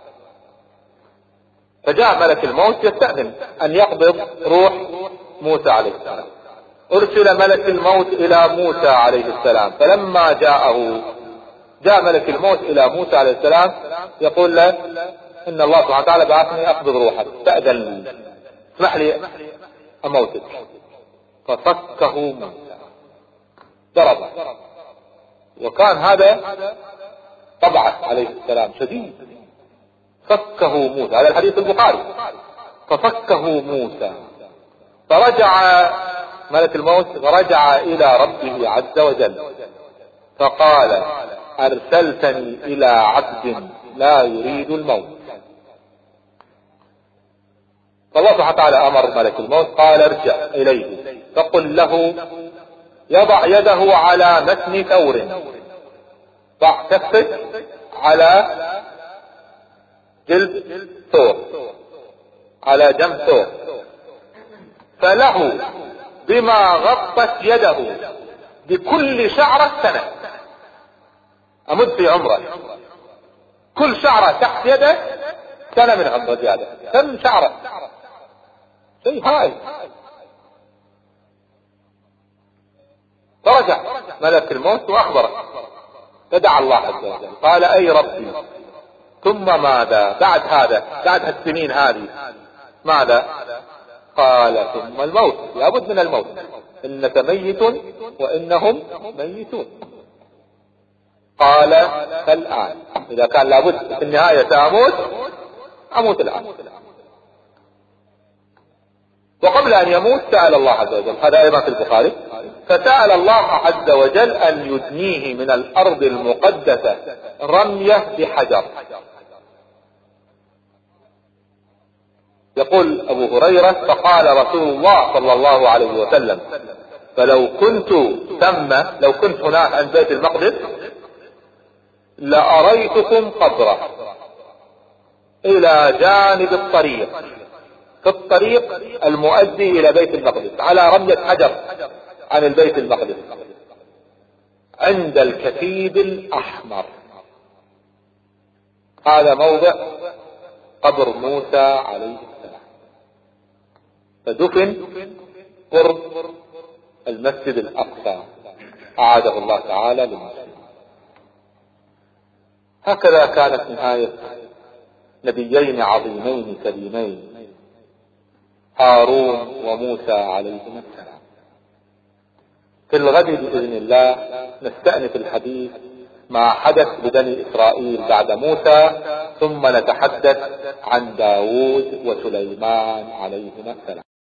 فجاء ملك الموت يستأذن أن يقبض روح موسى عليه السلام. أرسل ملك الموت إلى موسى عليه السلام، فلما جاءه جاء ملك الموت إلى موسى عليه السلام يقول له: إن الله سبحانه وتعالى بعثني أقبض روحك، تأذن لي، اسمح لي أموتك. ففكه موسى، ضربه. وكان هذا طبعه عليه السلام شديد. فكه موسى، هذا الحديث البخاري. ففكه موسى فرجع ملك الموت فرجع إلى ربه عز وجل فقال: أرسلتني إلى عبد لا يريد الموت. فالله سبحانه وتعالى أمر ملك الموت قال: ارجع إليه فقل له يضع يده على متن ثور، ضع كفك على جلد ثور، على جنب ثور، فله بما غطت يده بكل شعرة سنة. أمد في عمره، كل شعرة تحت يده سنة من عمره زيادة. كم شعرة؟ شيء هاي. فرجع ملك الموت وأخبره، فدعا الله عز وجل قال: أي ربي، ثم ماذا بعد هذا، بعد هالسنين هذه ماذا؟ قال: ثم الموت، لابد من الموت، إنك ميت وإنهم ميتون. قال: فالآن، إذا كان لابد في النهاية سأموت، أموت الآن. وقبل أن يموت سأل الله عز وجل، هذا أيضا في البخاري، فسأل الله عز وجل أن يدنيه من الأرض المقدسة رمية بحجر. يقول أبو هريرة: فقال رسول الله صلى الله عليه وسلم: فلو كنت ثم لو كنت هناك عند بيت المقدس لأريتكم قبره إلى جانب الطريق، في الطريق المؤدي إلى بيت المقدس، على رمية حجر عن البيت المقدس عند الكثيب الأحمر. هذا موضع قبر موسى عليه السلام، فدفن قرب المسجد الأقصى أعاده الله تعالى للمسلمين. هكذا كانت نهاية نبيين عظيمين كريمين، هارون وموسى عليهما السلام. في الغد بإذن الله نستأنف الحديث ما حدث ببني إسرائيل بعد موسى، ثم نتحدث عن داود وسليمان عليهما السلام.